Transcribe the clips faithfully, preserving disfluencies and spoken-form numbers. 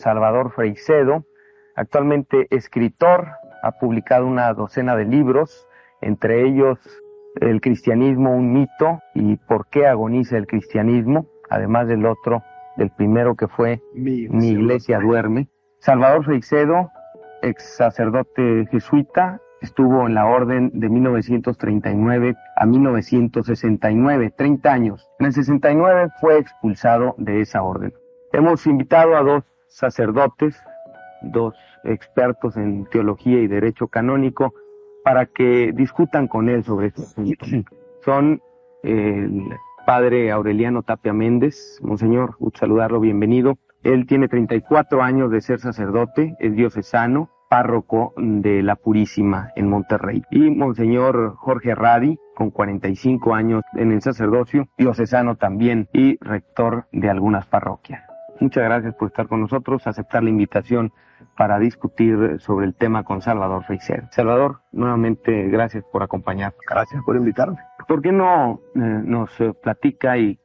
Salvador Freixedo, actualmente escritor, ha publicado una docena de libros, entre ellos El cristianismo, un mito y ¿Por qué agoniza el cristianismo?, además del otro, del primero que fue Mi, Mi iglesia duerme. Salvador Freixedo, ex sacerdote jesuita, estuvo en la orden de mil novecientos treinta y nueve a mil novecientos sesenta y nueve, treinta años. En el sesenta y nueve fue expulsado de esa orden. Hemos invitado a dos sacerdotes, dos expertos en teología y derecho canónico, para que discutan con él sobre este asunto. Son el padre Aureliano Tapia Méndez. Monseñor, gusto saludarlo, bienvenido. Él tiene treinta y cuatro años de ser sacerdote, es diocesano, párroco de la Purísima en Monterrey. Y Monseñor Jorge Radi, con cuarenta y cinco años en el sacerdocio, diocesano también y rector de algunas parroquias. Muchas gracias por estar con nosotros, aceptar la invitación para discutir sobre el tema con Salvador Freixedo. Salvador, nuevamente gracias por acompañarnos. Gracias por invitarme. ¿Por qué no eh, nos eh, platica y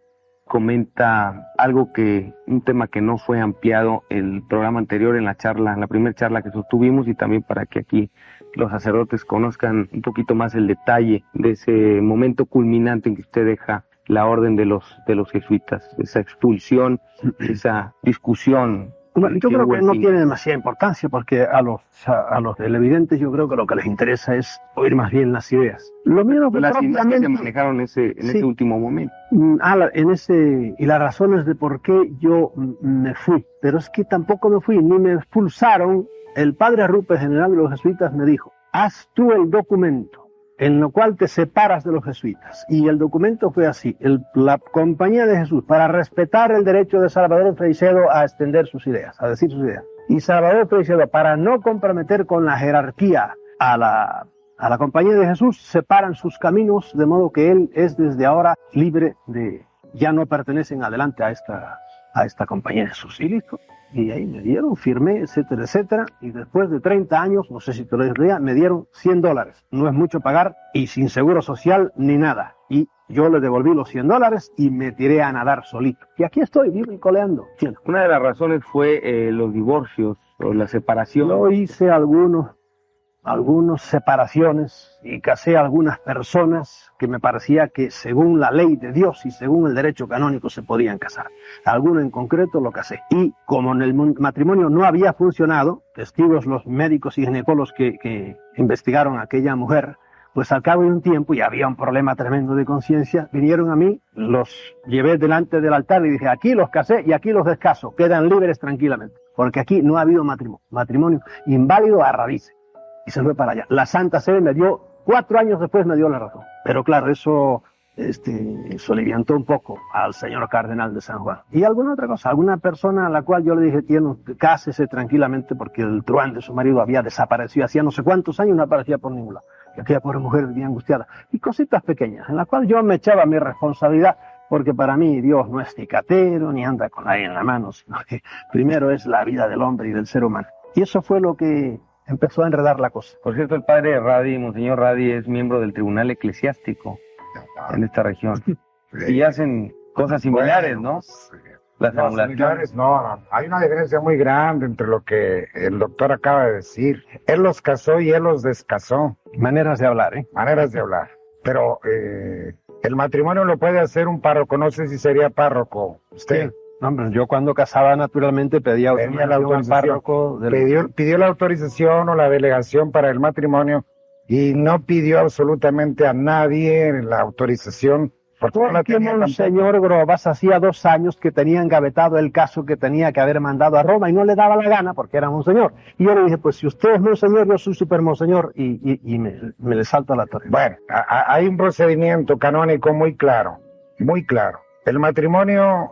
comenta algo que, un tema que no fue ampliado el programa anterior en la charla, en la primera charla que sostuvimos, y también para que aquí los sacerdotes conozcan un poquito más el detalle de ese momento culminante en que usted deja la orden de los de los jesuitas, esa expulsión, esa discusión? Bueno, yo creo que no tiene demasiada importancia, porque a los a, a los televidentes yo creo que lo que les interesa es oír más bien las ideas. Lo mismo que las propiamente ideas que se manejaron ese, en sí. ese último momento. Ah, la, en ese y las razones de por qué yo me fui, pero es que tampoco me fui ni me expulsaron. El padre Arrupe, general de los jesuitas, me dijo: haz tú el documento en lo cual te separas de los jesuitas. Y el documento fue así: el, la Compañía de Jesús, para respetar el derecho de Salvador Freixedo a extender sus ideas, a decir sus ideas. Y Salvador Freixedo, para no comprometer con la jerarquía a la, a la Compañía de Jesús, separan sus caminos, de modo que él es desde ahora libre de, ya no pertenecen adelante a esta, a esta Compañía de Jesús. Y listo. Y ahí me dieron, firmé, etcétera, etcétera, y después de treinta años, no sé si te lo dije, me dieron cien dólares. No es mucho pagar, y sin seguro social ni nada. Y yo le devolví los cien dólares y me tiré a nadar solito. Y aquí estoy, vivo y coleando. Una de las razones fue eh, los divorcios o la separación. Yo hice algunos, algunas separaciones y casé a algunas personas que me parecía que según la ley de Dios y según el derecho canónico se podían casar. Alguno en concreto lo casé. Y como en el matrimonio no había funcionado, testigos los médicos y ginecólogos que, que investigaron a aquella mujer, pues al cabo de un tiempo, y había un problema tremendo de conciencia, vinieron a mí, los llevé delante del altar y dije: aquí los casé y aquí los descaso, quedan libres tranquilamente, porque aquí no ha habido matrimonio, matrimonio inválido a raíces. Y se fue para allá. La Santa Sede me dio, cuatro años después me dio la razón. Pero claro, eso este, soliviantó un poco al señor cardenal de San Juan. Y alguna otra cosa, alguna persona a la cual yo le dije: tiene, cásese tranquilamente, porque el truán de su marido había desaparecido, hacía no sé cuántos años no aparecía por ningún lado. Y aquella pobre mujer vivía angustiada. Y cositas pequeñas, en las cuales yo me echaba mi responsabilidad, porque para mí Dios no es cicatero, ni anda con ahí en la mano, sino que primero es la vida del hombre y del ser humano. Y eso fue lo que empezó a enredar la cosa. Por cierto, el padre Radi, Monseñor Radi, es miembro del Tribunal Eclesiástico en esta región. Y hacen cosas similares, bueno, ¿no? Sí. Las no, similares, no, no. Hay una diferencia muy grande entre lo que el doctor acaba de decir. Él los casó y él los descasó. Maneras de hablar, ¿eh? Maneras de hablar. Pero eh, el matrimonio lo puede hacer un párroco. No sé si sería párroco usted. Sí. No, hombre, yo cuando casaba naturalmente pedía, pedía la autorización. Párroco del... pidió, pidió la autorización o la delegación para el matrimonio y no pidió absolutamente a nadie la autorización. Porque el señor Grobas hacía dos años que tenía engavetado el caso que tenía que haber mandado a Roma y no le daba la gana porque era monseñor. Y yo le dije: pues si usted es monseñor, yo soy super monseñor, y, y, y me, me le salto a la torre. Bueno, a, a, hay un procedimiento canónico muy claro, muy claro. El matrimonio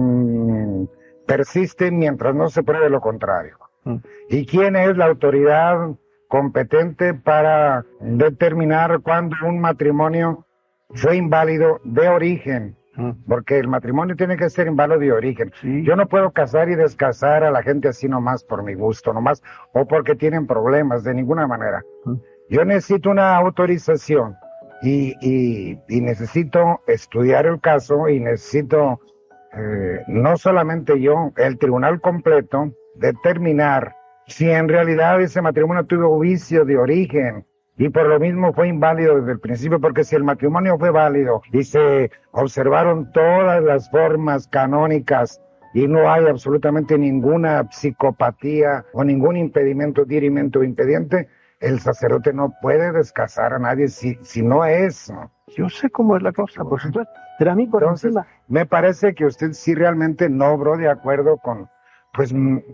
Mm, persiste mientras no se pruebe lo contrario. Mm. ¿Y quién es la autoridad competente para determinar cuándo un matrimonio fue inválido de origen? Mm. Porque el matrimonio tiene que ser inválido de origen. Sí. Yo no puedo casar y descasar a la gente así nomás por mi gusto, nomás, o porque tienen problemas, de ninguna manera. Mm. Yo necesito una autorización y, y, y necesito estudiar el caso y necesito... Eh, no solamente yo, el tribunal completo, determinar si en realidad ese matrimonio tuvo vicio de origen y por lo mismo fue inválido desde el principio, porque si el matrimonio fue válido y se observaron todas las formas canónicas y no hay absolutamente ninguna psicopatía o ningún impedimento, dirimento o impediente, el sacerdote no puede descasar a nadie si, si no es. Yo sé cómo es la cosa, por supuesto, pero a mí por Entonces, encima... me parece que usted sí realmente no obró de acuerdo con, pues,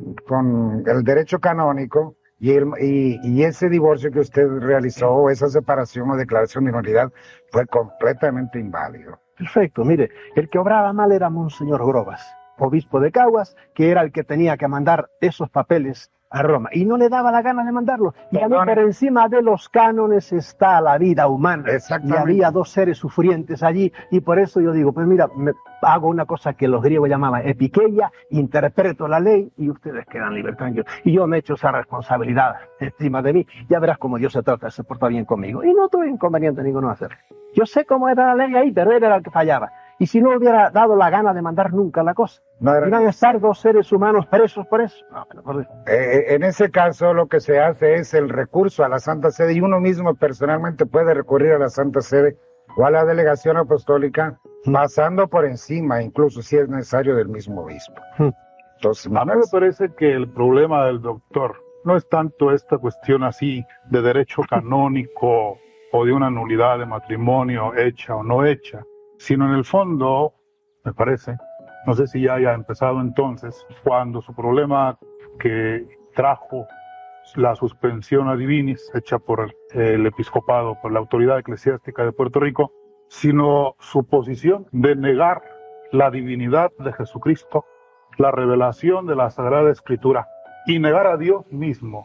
con el derecho canónico. Y, el, y, y ese divorcio que usted realizó, esa separación o declaración de nulidad, fue completamente inválido. Perfecto, mire, el que obraba mal era Monseñor Grobas, obispo de Caguas, que era el que tenía que mandar esos papeles a Roma, y no le daba la gana de mandarlo. Y a mí por encima de los cánones está la vida humana. Y había dos seres sufrientes allí, y por eso yo digo, pues mira, me hago una cosa que los griegos llamaban epikeia, interpreto la ley, y ustedes quedan libres, tranquilos. Y yo me echo esa responsabilidad encima de mí. Ya verás cómo Dios se trata, se porta bien conmigo. Y no tuve inconveniente ninguno a hacerlo. Yo sé cómo era la ley ahí, pero él era el que fallaba. Y si no hubiera dado la gana de mandar nunca la cosa, no era... iban a estar dos seres humanos presos por eso. No, pero por eso. Eh, en ese caso lo que se hace es el recurso a la Santa Sede, y uno mismo personalmente puede recurrir a la Santa Sede o a la delegación apostólica, mm. pasando por encima, incluso si es necesario, del mismo obispo. Mm. Entonces, a mí me parece que el problema del doctor no es tanto esta cuestión así de derecho canónico o de una nulidad de matrimonio hecha o no hecha, sino en el fondo, me parece, no sé si ya haya empezado entonces, cuando su problema que trajo la suspensión a divinis hecha por el, el episcopado, por la autoridad eclesiástica de Puerto Rico, sino su posición de negar la divinidad de Jesucristo, la revelación de la Sagrada Escritura, y negar a Dios mismo,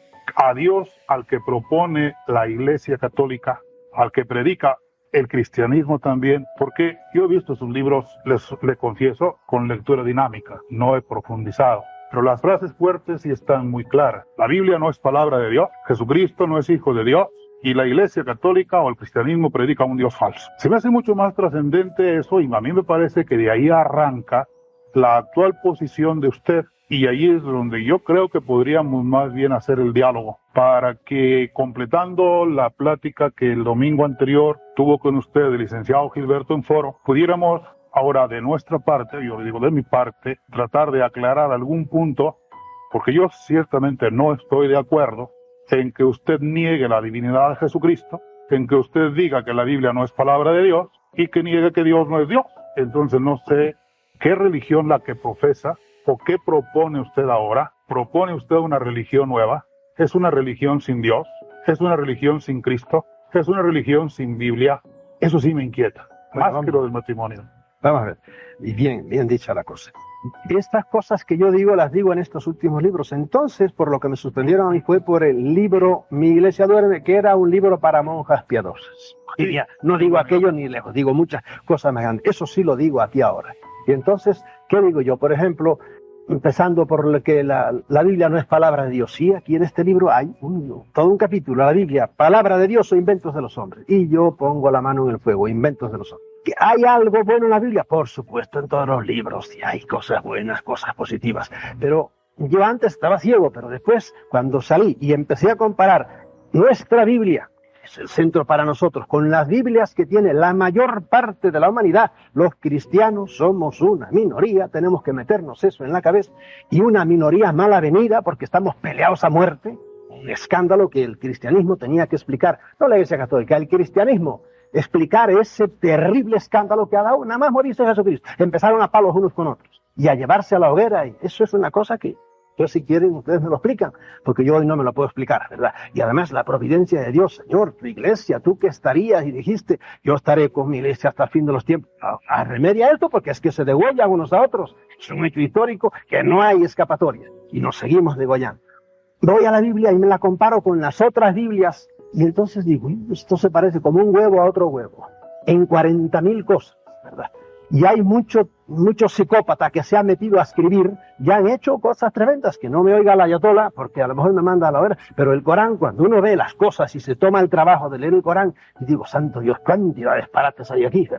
a Dios al que propone la Iglesia Católica, al que predica el cristianismo también, porque yo he visto sus libros, les, les confieso, con lectura dinámica, no he profundizado, pero las frases fuertes sí están muy claras. La Biblia no es palabra de Dios, Jesucristo no es hijo de Dios, y la Iglesia Católica o el cristianismo predica un Dios falso. Se me hace mucho más trascendente eso, y a mí me parece que de ahí arranca la actual posición de usted, y ahí es donde yo creo que podríamos más bien hacer el diálogo, para que, completando la plática que el domingo anterior tuvo con usted el licenciado Gilberto en Foro, pudiéramos ahora de nuestra parte, yo le digo de mi parte, tratar de aclarar algún punto, porque yo ciertamente no estoy de acuerdo en que usted niegue la divinidad de Jesucristo, en que usted diga que la Biblia no es palabra de Dios y que niegue que Dios no es Dios. Entonces no sé qué religión la que profesa o qué propone usted ahora. ¿Propone usted una religión nueva? ¿Es una religión sin Dios? ¿Es una religión sin Cristo? ¿Es una religión sin Biblia? Eso sí me inquieta, bueno, más vamos. que lo del matrimonio. Vamos a ver, y bien, bien dicha la cosa. Estas cosas que yo digo, las digo en estos últimos libros. Entonces, por lo que me suspendieron a mí fue por el libro Mi Iglesia Duerme, que era un libro para monjas piadosas. Y ya, no digo aquello ni lejos, digo muchas cosas más grandes. Eso sí lo digo aquí ahora. Y entonces, ¿qué digo yo? Por ejemplo, empezando por lo que la, la Biblia no es palabra de Dios. Sí, aquí en este libro hay un, todo un capítulo, la Biblia, palabra de Dios o inventos de los hombres. Y yo pongo la mano en el fuego, inventos de los hombres. ¿Que hay algo bueno en la Biblia? Por supuesto, en todos los libros, y hay cosas buenas, cosas positivas. Pero yo antes estaba ciego, pero después, cuando salí y empecé a comparar nuestra Biblia, es el centro para nosotros, con las Biblias que tiene la mayor parte de la humanidad, los cristianos somos una minoría, tenemos que meternos eso en la cabeza, y una minoría mal avenida porque estamos peleados a muerte, un escándalo que el cristianismo tenía que explicar, no la Iglesia Católica, el cristianismo, explicar ese terrible escándalo que ha dado nada más morirse Jesucristo. Empezaron a palos unos con otros y a llevarse a la hoguera, y eso es una cosa que, pues si quieren, ustedes me lo explican, porque yo hoy no me lo puedo explicar, ¿verdad? Y además la providencia de Dios, Señor, tu iglesia, tú que estarías y dijiste, yo estaré con mi iglesia hasta el fin de los tiempos. A, a remedia esto, porque es que se degüellan unos a otros, es un hecho histórico que no hay escapatoria, y nos seguimos degollando. Voy a la Biblia y me la comparo con las otras Biblias, y entonces digo, esto se parece como un huevo a otro huevo, en cuarenta mil cosas, ¿verdad? Y hay mucho, mucho psicópata que se ha metido a escribir, ya han hecho cosas tremendas, que no me oiga la ayatolá, porque a lo mejor me manda a la hora, pero el Corán, cuando uno ve las cosas y se toma el trabajo de leer el Corán, y digo, santo Dios, cantidad de disparates hay aquí, ¿verdad?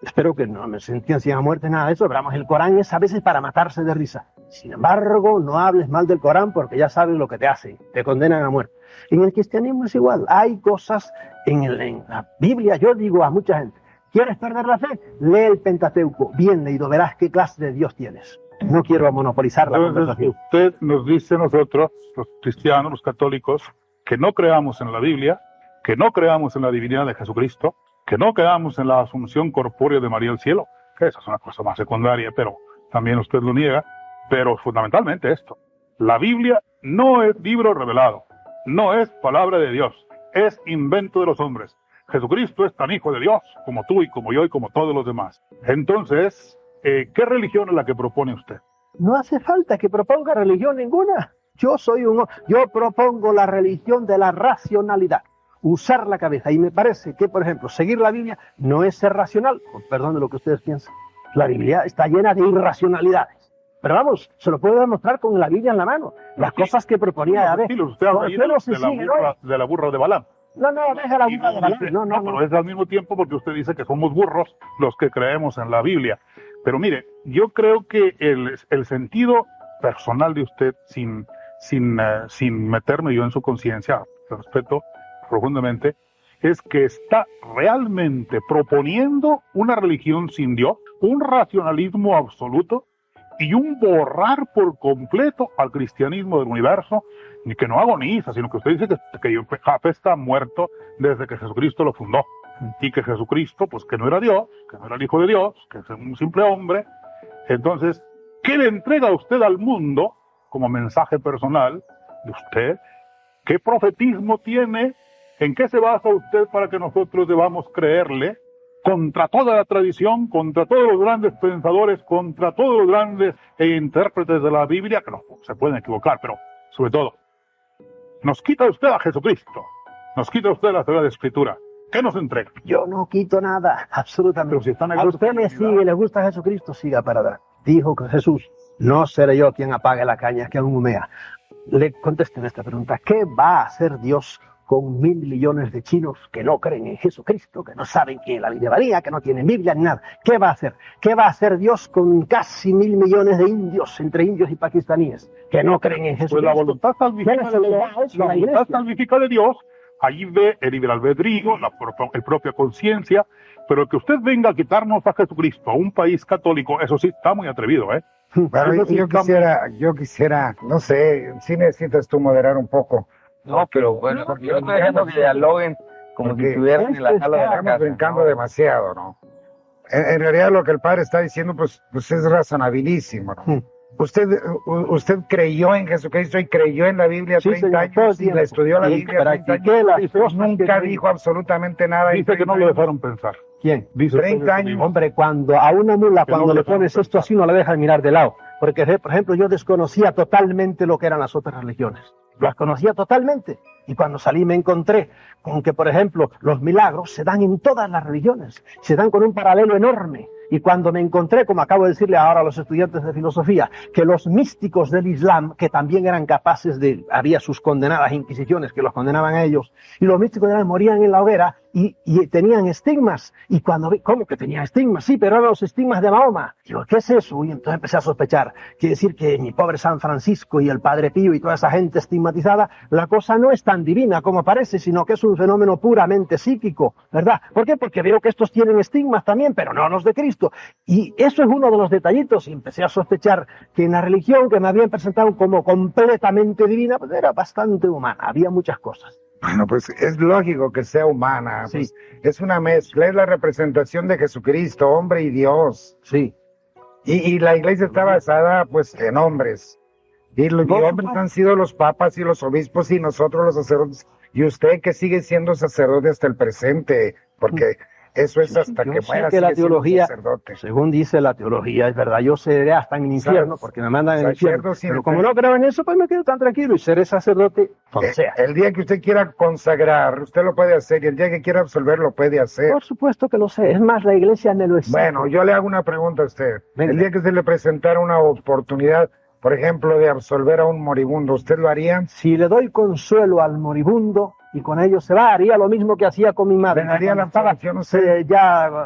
Espero que no me sentencien a muerte, nada de eso. Pero vamos, el Corán es a veces para matarse de risa. Sin embargo, no hables mal del Corán porque ya sabes lo que te hace. Te condenan a muerte. En el cristianismo es igual. Hay cosas en, el, en la Biblia. Yo digo a mucha gente, ¿quieres perder la fe? Lee el Pentateuco. Bien leído, verás qué clase de Dios tienes. No quiero monopolizar la conversación. Usted nos dice a nosotros, los cristianos, los católicos, que no creamos en la Biblia, que no creamos en la divinidad de Jesucristo, que no creamos en la asunción corpórea de María al cielo, que esa es una cosa más secundaria, pero también usted lo niega, pero fundamentalmente esto. La Biblia no es libro revelado, no es palabra de Dios, es invento de los hombres. Jesucristo es tan hijo de Dios como tú y como yo y como todos los demás. Entonces, eh, ¿qué religión es la que propone usted? No hace falta que proponga religión ninguna. Yo soy un, yo propongo la religión de la racionalidad. Usar la cabeza. Y me parece que, por ejemplo, seguir la Biblia no es ser racional, con perdón de lo que ustedes piensan. La Biblia está llena de irracionalidades. Pero vamos, se lo puedo demostrar con la Biblia en la mano. Las sí, cosas que proponía Yahvé. Sí, usted habla de, no de, la burra, de la burra de Balaam. No, no, deja la burra de Balaam. Dice, no, no, no, no. Pero es al mismo tiempo porque usted dice que somos burros los que creemos en la Biblia. Pero mire, yo creo que el, el sentido personal de usted, sin, sin, uh, sin meterme yo en su conciencia, te respeto profundamente, es que está realmente proponiendo una religión sin Dios, un racionalismo absoluto y un borrar por completo al cristianismo del universo, y que no agoniza, sino que usted dice que, que Jafé está muerto desde que Jesucristo lo fundó, y que Jesucristo, pues que no era Dios, que no era el Hijo de Dios, que es un simple hombre. Entonces, ¿qué le entrega usted al mundo como mensaje personal de usted? ¿Qué profetismo tiene? ¿En qué se basa usted para que nosotros debamos creerle contra toda la tradición, contra todos los grandes pensadores, contra todos los grandes intérpretes de la Biblia, que no se pueden equivocar, pero sobre todo, nos quita usted a Jesucristo, nos quita usted la Sagrada Escritura? ¿Qué nos entrega? Yo no quito nada, absolutamente. Pero si están a usted me sigue, le gusta Jesucristo, siga para atrás. Dijo que Jesús, no seré yo quien apague la caña que aún humea. Le contesten esta pregunta, ¿qué va a hacer Dios con mil millones de chinos que no creen en Jesucristo, que no saben quién es la Biblia María, que no tienen Biblia ni nada? ¿Qué va a hacer? ¿Qué va a hacer Dios con casi mil millones de indios, entre indios y pakistaníes, que no creen en Jesucristo? Pues la voluntad salvífica de Dios, la voluntad salvífica de Dios, allí ve el libre albedrío, la el propia conciencia, pero que usted venga a quitarnos a Jesucristo, a un país católico, eso sí está muy atrevido, ¿eh? Bueno, yo, yo quisiera, yo quisiera, no sé, si necesitas tú moderar un poco. No, pero bueno, porque yo estoy dejando que dialoguen como si estuvieran en la sala de la estamos casa. brincando ¿no? demasiado, ¿no? En, en realidad lo que el padre está diciendo, pues, pues es razonabilísimo, ¿no? Hmm. Usted, u- usted creyó en Jesucristo y creyó en la Biblia Sí, treinta señor, todo el años y tiempo. la estudió la Y Biblia treinta practiqué años. las cosas Nunca que- dijo absolutamente nada. Dice que no lo dejaron pensar. ¿Quién? Dice treinta usted que años. Hombre, cuando a una mula, Que no cuando le le pones dejaron esto así, no la dejas mirar de lado. Porque, por ejemplo, yo desconocía totalmente lo que eran las otras religiones. Las conocía totalmente. Y cuando salí me encontré con que, por ejemplo, los milagros se dan en todas las religiones. Se dan con un paralelo enorme. Y cuando me encontré, como acabo de decirle ahora a los estudiantes de filosofía, que los místicos del Islam, que también eran capaces de, había sus condenadas inquisiciones que los condenaban a ellos, y los místicos del Islam morían en la hoguera y, y tenían estigmas. Y cuando vi, ¿cómo que tenía estigmas? Sí, pero eran los estigmas de Mahoma. Digo, ¿qué es eso? Y entonces empecé a sospechar. Quiere decir que mi pobre San Francisco y el Padre Pío y toda esa gente estigmatizada, la cosa no es tan divina como parece, sino que es un fenómeno puramente psíquico, ¿verdad? ¿Por qué? Porque veo que estos tienen estigmas también, pero no los de Cristo. Y eso es uno de los detallitos, y empecé a sospechar que en la religión que me habían presentado como completamente divina, pues era bastante humana, había muchas cosas. Bueno, pues es lógico que sea humana, Sí. pues, es una mezcla, es la representación de Jesucristo, hombre y Dios. Sí. Y, y la iglesia está basada, pues, en hombres. Y los Por hombres supuesto. han sido los papas y los obispos y nosotros los sacerdotes. Y usted que sigue siendo sacerdote hasta el presente, porque eso es hasta Yo que sé muera. que la sigue siendo teología, sacerdote. según dice la teología, es verdad, yo seré hasta en el infierno, porque me mandan en el infierno. Sacerdote, Pero sí, como sí. no creo en eso, pues me quedo tan tranquilo y seré sacerdote donde Eh, sea. El día que usted quiera consagrar, usted lo puede hacer, y el día que quiera absolver, lo puede hacer. Por supuesto que lo sé, es más, la iglesia me lo exige. Bueno, yo le hago una pregunta a usted. Venga. El día que se le presentara una oportunidad, por ejemplo, de absolver a un moribundo, ¿usted lo haría? Si le doy consuelo al moribundo y con ello se va, haría lo mismo que hacía con mi madre. ¿Le daría la Cuando estaba, absolución a usted? eh, ya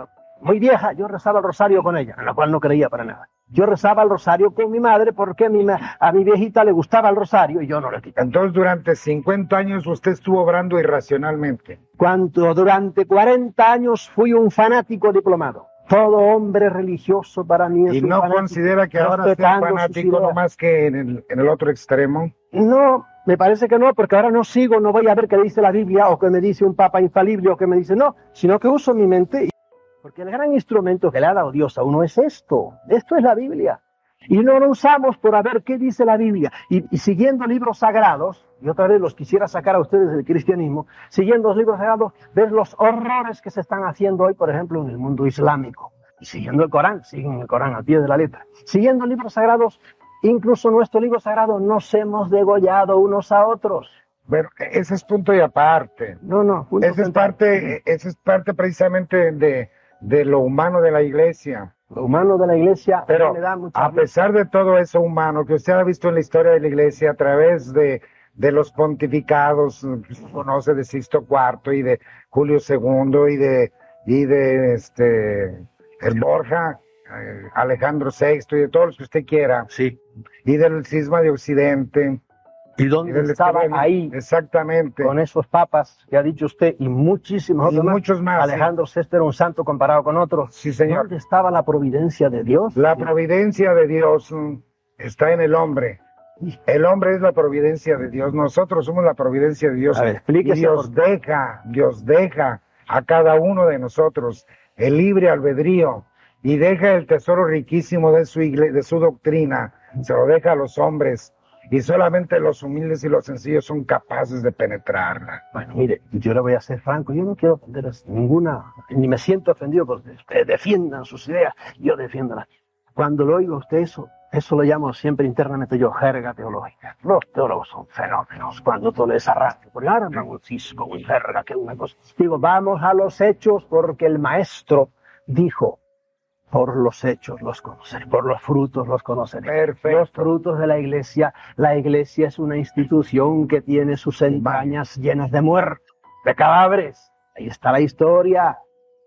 muy vieja, yo rezaba el rosario con ella, en la cual no creía para nada. Yo rezaba el rosario con mi madre porque a mi, a mi viejita le gustaba el rosario y yo no le quitaba. Entonces, durante cincuenta años usted estuvo obrando irracionalmente. Cuando durante cuarenta años fui un fanático diplomado. Todo hombre religioso para mí es ¿Y un no fanático, considera que ahora sea respetando sus fanático ideas. no más que en el, en el otro extremo? No, me parece que no, porque ahora no sigo, no voy a ver qué dice la Biblia o qué me dice un papa infalible o qué me dice, no, sino que uso mi mente. Porque el gran instrumento que le ha dado Dios a uno es esto, esto es la Biblia. Y no lo usamos por a ver qué dice la Biblia. Y, y siguiendo libros sagrados, y otra vez los quisiera sacar a ustedes del cristianismo, siguiendo los libros sagrados, ves los horrores que se están haciendo hoy, por ejemplo, en el mundo islámico. Y siguiendo el Corán, siguen el Corán al pie de la letra. Siguiendo libros sagrados, incluso nuestro libro sagrado, nos hemos degollado unos a otros. Bueno, ese es punto y aparte. No, no. punto Ese es central. parte, ese es parte precisamente de, de lo humano de la iglesia. Lo humano de la iglesia Pero me da mucha a risa. pesar de todo eso humano que usted ha visto en la historia de la iglesia a través de, de los pontificados, conoce de Sixto cuarto y de Julio segundo y de, y de este, el Borja, eh, Alejandro sexto y de todos los que usted quiera, Sí. y del cisma de Occidente. ¿Y y dónde del estaba esquema- ahí Exactamente. con esos papas que ha dicho usted y muchísimos Y otros más? muchos más, Alejandro sexto era un santo comparado con otros. Sí, señor. ¿Dónde estaba la providencia de Dios? La providencia de Dios mm, está en el hombre. El hombre es la providencia de Dios. Nosotros somos la providencia de Dios. A ver, Y explíquese. Dios deja, Dios deja a cada uno de nosotros el libre albedrío y deja el tesoro riquísimo de su igle- de su doctrina. Se lo deja a los hombres y solamente los humildes y los sencillos son capaces de penetrarla. Bueno, mire, yo le voy a ser franco, yo no quiero ofender a ninguna, ni me siento ofendido porque ustedes defiendan sus ideas, yo defiendo las. Cuando lo oigo a usted eso, eso lo llamo siempre internamente yo jerga teológica. Los teólogos son fenómenos cuando todo les arrastra, porque ahora un cisco, un jerga, que una cosa. Digo, vamos a los hechos porque el maestro dijo, por los hechos los conoceré, por los frutos los conoceré. Perfecto. Los frutos de la iglesia, la iglesia es una institución que tiene sus entrañas llenas de muertos, de cadáveres. Ahí está la historia.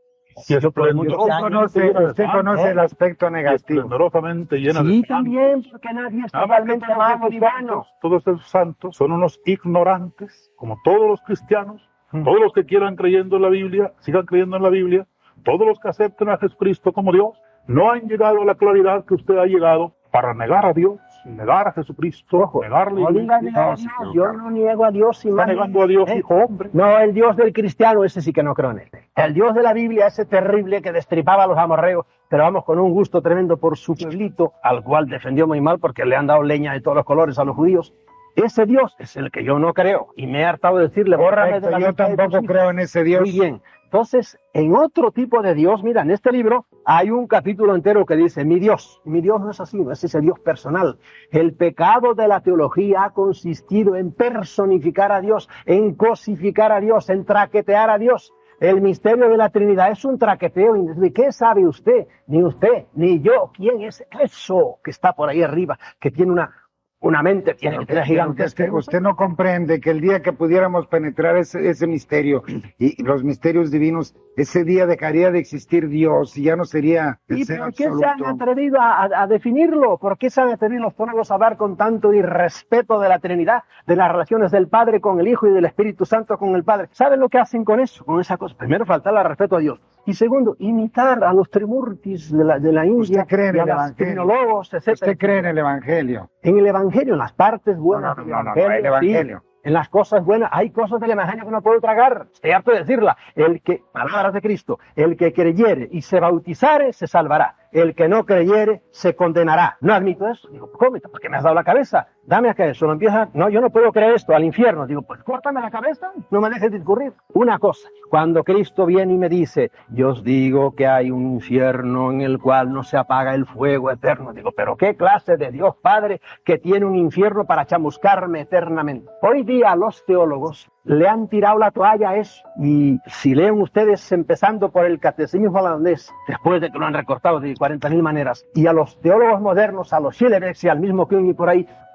Y Yo por muchos Usted años- conoce, usted conoce el aspecto negativo. esplendorosamente llena Sí, de también, porque nadie es Nada más que totalmente todos malo esos ni bueno. santos, todos esos santos son unos ignorantes, como todos los cristianos, Mm. todos los que quieran creyendo en la Biblia, sigan creyendo en la Biblia, todos los que acepten a Jesucristo como Dios, no han llegado a la claridad que usted ha llegado para negar a Dios, negar a Jesucristo, negarle. No diga negar a Dios, yo no niego a Dios sin Está más. negando a Dios, ¿Eh? hijo hombre. No, el Dios del cristiano, ese sí que no creo en él. El Dios de la Biblia, ese terrible que destripaba a los amorreos, pero vamos, con un gusto tremendo por su pueblito, al cual defendió muy mal porque le han dado leña de todos los colores a los judíos. Ese Dios es el que yo no creo, y me he hartado de decirle, bórrame de Correcto, la yo mente de tus tampoco hijos. creo en ese Dios. Muy bien. Entonces, en otro tipo de Dios, mira, en este libro hay un capítulo entero que dice, mi Dios. Mi Dios no es así, no es ese Dios personal. El pecado de la teología ha consistido en personificar a Dios, en cosificar a Dios, en traquetear a Dios. El misterio de la Trinidad es un traqueteo. ¿De qué sabe usted? Ni usted, ni yo. ¿Quién es eso que está por ahí arriba, que tiene una... Una mente tiene que tener gigantesca. Usted, usted no comprende que el día que pudiéramos penetrar ese, ese misterio y los misterios divinos, ese día dejaría de existir Dios y ya no sería el ¿Y ser por qué se han absoluto. atrevido a, a- a definirlo? ¿Por qué se han atrevido los teólogos a hablar con tanto irrespeto de la Trinidad, de las relaciones del Padre con el Hijo y del Espíritu Santo con el Padre? ¿Saben lo que hacen con eso, con esa cosa? Primero, faltarle al respeto a Dios. Y segundo, imitar a los trimurtis de la, de la India, ¿Usted cree en y a el los Evangelio? trinólogos, etcétera. ¿Usted cree en el Evangelio? En el Evangelio, en las partes buenas No, no, del no, no, Evangelio, el Evangelio. sí. En las cosas buenas, hay cosas del Evangelio que no puedo tragar. Estoy harto de decirla. El que, palabras de Cristo, el que creyere y se bautizare, se salvará. El que no creyere, se condenará. No admito eso. Digo, ¿cómo? ¿Por qué me has dado la cabeza? Dame acá eso. Lo empieza, no, yo no puedo creer esto, al infierno. Digo, pues córtame la cabeza, no me dejes discurrir. Una cosa, cuando Cristo viene y me dice, yo os digo que hay un infierno en el cual no se apaga el fuego eterno. Digo, pero ¿qué clase de Dios Padre que tiene un infierno para chamuscarme eternamente? Hoy día los teólogos le han tirado la toalla a eso. Y si leen ustedes, empezando por el catecismo holandés, después de que lo han recortado de cuarenta mil maneras, y a los teólogos modernos, a los Schillebeeckx y al mismo Kuhn y por ahí,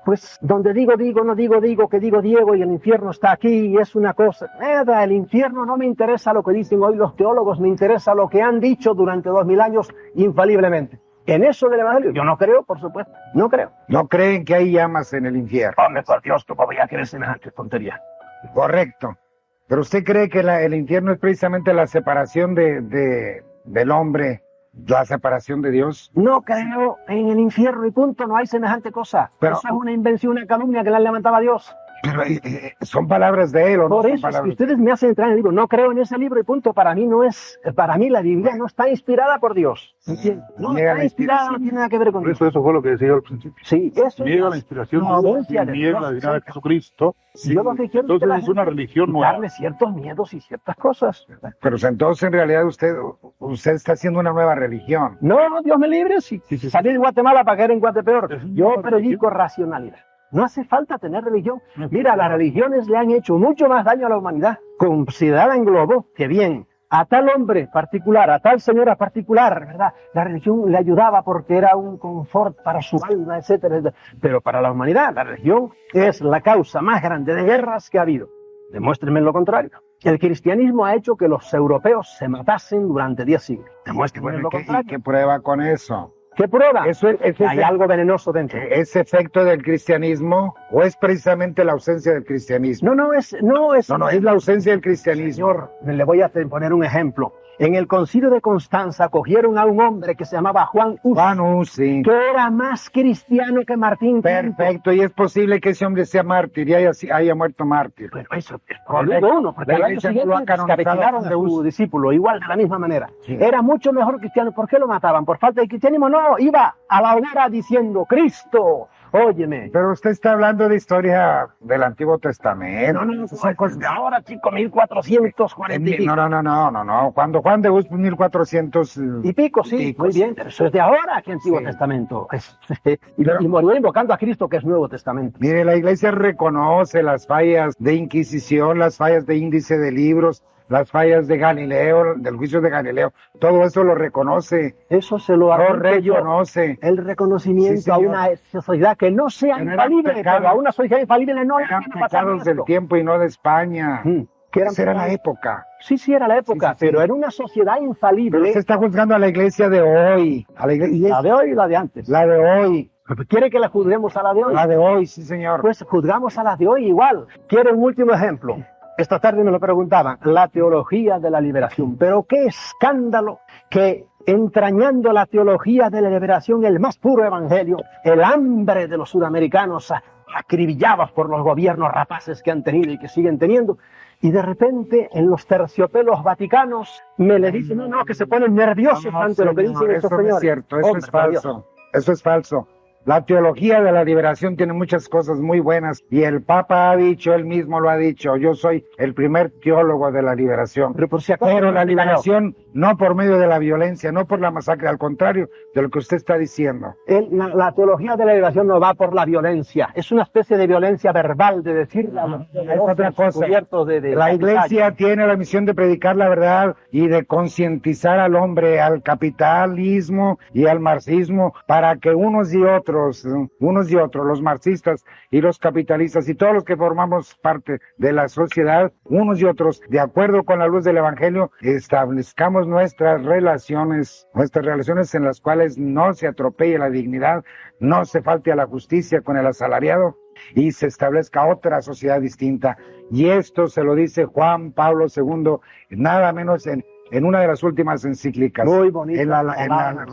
pues donde digo, digo, no digo, digo, que digo Diego y el infierno está aquí y es una cosa. Nada, el infierno no me interesa lo que dicen hoy los teólogos, me interesa lo que han dicho durante dos mil años infaliblemente. En eso del Evangelio, yo no creo, por supuesto, no creo. No creen que hay llamas en el infierno. Hombre, por Dios, ¿cómo voy a creer semejante tontería? Correcto. Pero usted cree que la, el infierno es precisamente la separación de, de, del hombre, la separación de Dios. No creo en el infierno y punto, no hay semejante cosa. Pero eso es una invención, una calumnia que le han levantado a Dios. Pero eh, eh, son palabras de él, ¿o no? Por son eso, palabras... si ustedes me hacen entrar en el libro, no creo en ese libro y punto. Para mí no es, para mí la Biblia no está inspirada por Dios. ¿Entiendes? No Niega está la inspirada, no tiene nada que ver con Por eso. eso, eso fue lo que decía al principio. Sí, eso Niega es la inspiración, la no, evidencia de niega Dios. la divinidad de Jesucristo. Sí. Yo lo que quiero Entonces que la es una gente religión nueva. darle ciertos miedos y ciertas cosas. Pero entonces en realidad usted, usted está haciendo una nueva religión. No, Dios me libre, si, si salí de Guatemala para caer en Guatepeor. Es una Yo religión. predico racionalidad. No hace falta tener religión. Mira, las religiones le han hecho mucho más daño a la humanidad. Considerada en globo, que bien, a tal hombre particular, a tal señora particular, ¿verdad? La religión le ayudaba porque era un confort para su alma, etcétera, etcétera. Pero para la humanidad, la religión es la causa más grande de guerras que ha habido. Demuéstrenme lo contrario. El cristianismo ha hecho que los europeos se matasen durante diez siglos. Demuéstrenme Bueno, lo ¿y qué, contrario. y qué prueba con eso? ¿Qué prueba? Eso es, es Que hay ese- algo venenoso dentro. ¿Es efecto del cristianismo o es precisamente la ausencia del cristianismo? No, no es, no es. No, no, es la ausencia del cristianismo. Señor, le voy a te- poner un ejemplo. En el concilio de Constanza cogieron a un hombre que se llamaba Juan Hus, Juan Hus, sí. que era más cristiano que Martín Quinto. Perfecto, y es posible que ese hombre sea mártir y haya, haya muerto mártir. Pero eso es Correcto. de uno, porque La al año iglesia no siguiente lo ha canonizado descabecilaron Juan a de Hus. su discípulo, igual de la misma manera. Sí. Era mucho mejor cristiano. ¿Por qué lo mataban? ¿Por falta de cristianismo? No, iba a la hoguera diciendo, Cristo, óyeme. Pero usted está hablando de historia del Antiguo Testamento. No, no, no, Esas son cosas- de ahora, chico, mil cuatrocientos cuarenta y En- pico. No, no, no, no, no, no. Cuando Juan de Hus, mil cuatrocientos... eh, Y pico, sí, pico, muy sí. bien, pero eso es de ahora, que Antiguo Sí. Testamento. Es- y, Pero- y murió invocando a Cristo, que es Nuevo Testamento. Mire, la iglesia reconoce las fallas de Inquisición, las fallas de índice de libros, las fallas de Galileo, del juicio de Galileo. Todo eso lo reconoce, Eso se lo lo arranco yo. reconoce. El reconocimiento Sí, a señor. una sociedad que no sea Pero eran infalible, pecados. pero a una sociedad infalible no le Eran tiene que pasar pecados del esto. tiempo y no de España. Mm, que eran Esa era la pecados. época. Sí, sí, era la época, Sí, sí, sí. pero era una sociedad Pero infalible. usted está juzgando a la iglesia de hoy. A la, iglesia, y es La de hoy y la de antes. la de hoy. ¿Quiere que la juzguemos a la de hoy? La de hoy, sí, señor. Pues juzgamos a las de hoy igual. Quiero un último ejemplo. Esta tarde me lo preguntaban, la teología de la liberación. Pero qué escándalo que entrañando la teología de la liberación, el más puro evangelio, el hambre de los sudamericanos a- acribillados por los gobiernos rapaces que han tenido y que siguen teniendo, y de repente en los terciopelos vaticanos me le dicen, no, no, que se ponen nerviosos No, ante lo que señor, dicen estos eso no señores. es cierto, eso Hombre, es por Dios. falso. Eso es falso. La teología de la liberación tiene muchas cosas muy buenas y el Papa ha dicho, él mismo lo ha dicho, yo soy el primer teólogo de la liberación. Pero por si acaso, Pero la no, liberación no por medio de la violencia, no por la masacre, al contrario de lo que usted está diciendo. El- la, la teología de la liberación no va por la violencia, es una especie de violencia verbal, de decir a los Es otra cosa. cubiertos de, de La iglesia tiene la misión de predicar la verdad y de concientizar al hombre, al capitalismo y al marxismo, para que unos y otros, eh, unos y otros, los marxistas y los capitalistas y todos los que formamos parte de la sociedad, unos y otros, de acuerdo con la luz del evangelio, establezcamos nuestras relaciones, nuestras relaciones en las cuales no se atropelle la dignidad, no se falte a la justicia con el asalariado y se establezca otra sociedad distinta. Y esto se lo dice Juan Pablo segundo, nada menos en, en una de las últimas encíclicas. Muy bonita En la, en la,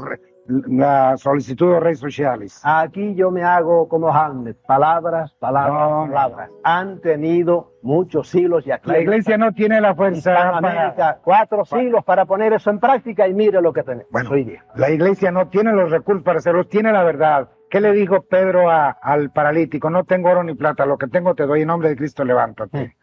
la solicitud de Rey Socialis. Aquí yo me hago como Hamlet, palabras, palabras, No, no. palabras. Han tenido muchos siglos y aquí La iglesia no tiene la en fuerza Hispanoamérica, para... cuatro siglos para poner eso en práctica y mire lo que tenemos Bueno, hoy día. la iglesia no tiene los recursos para hacerlo, tiene la verdad. ¿Qué le dijo Pedro a- al paralítico? No tengo oro ni plata, lo que tengo te doy, en nombre de Cristo levántate.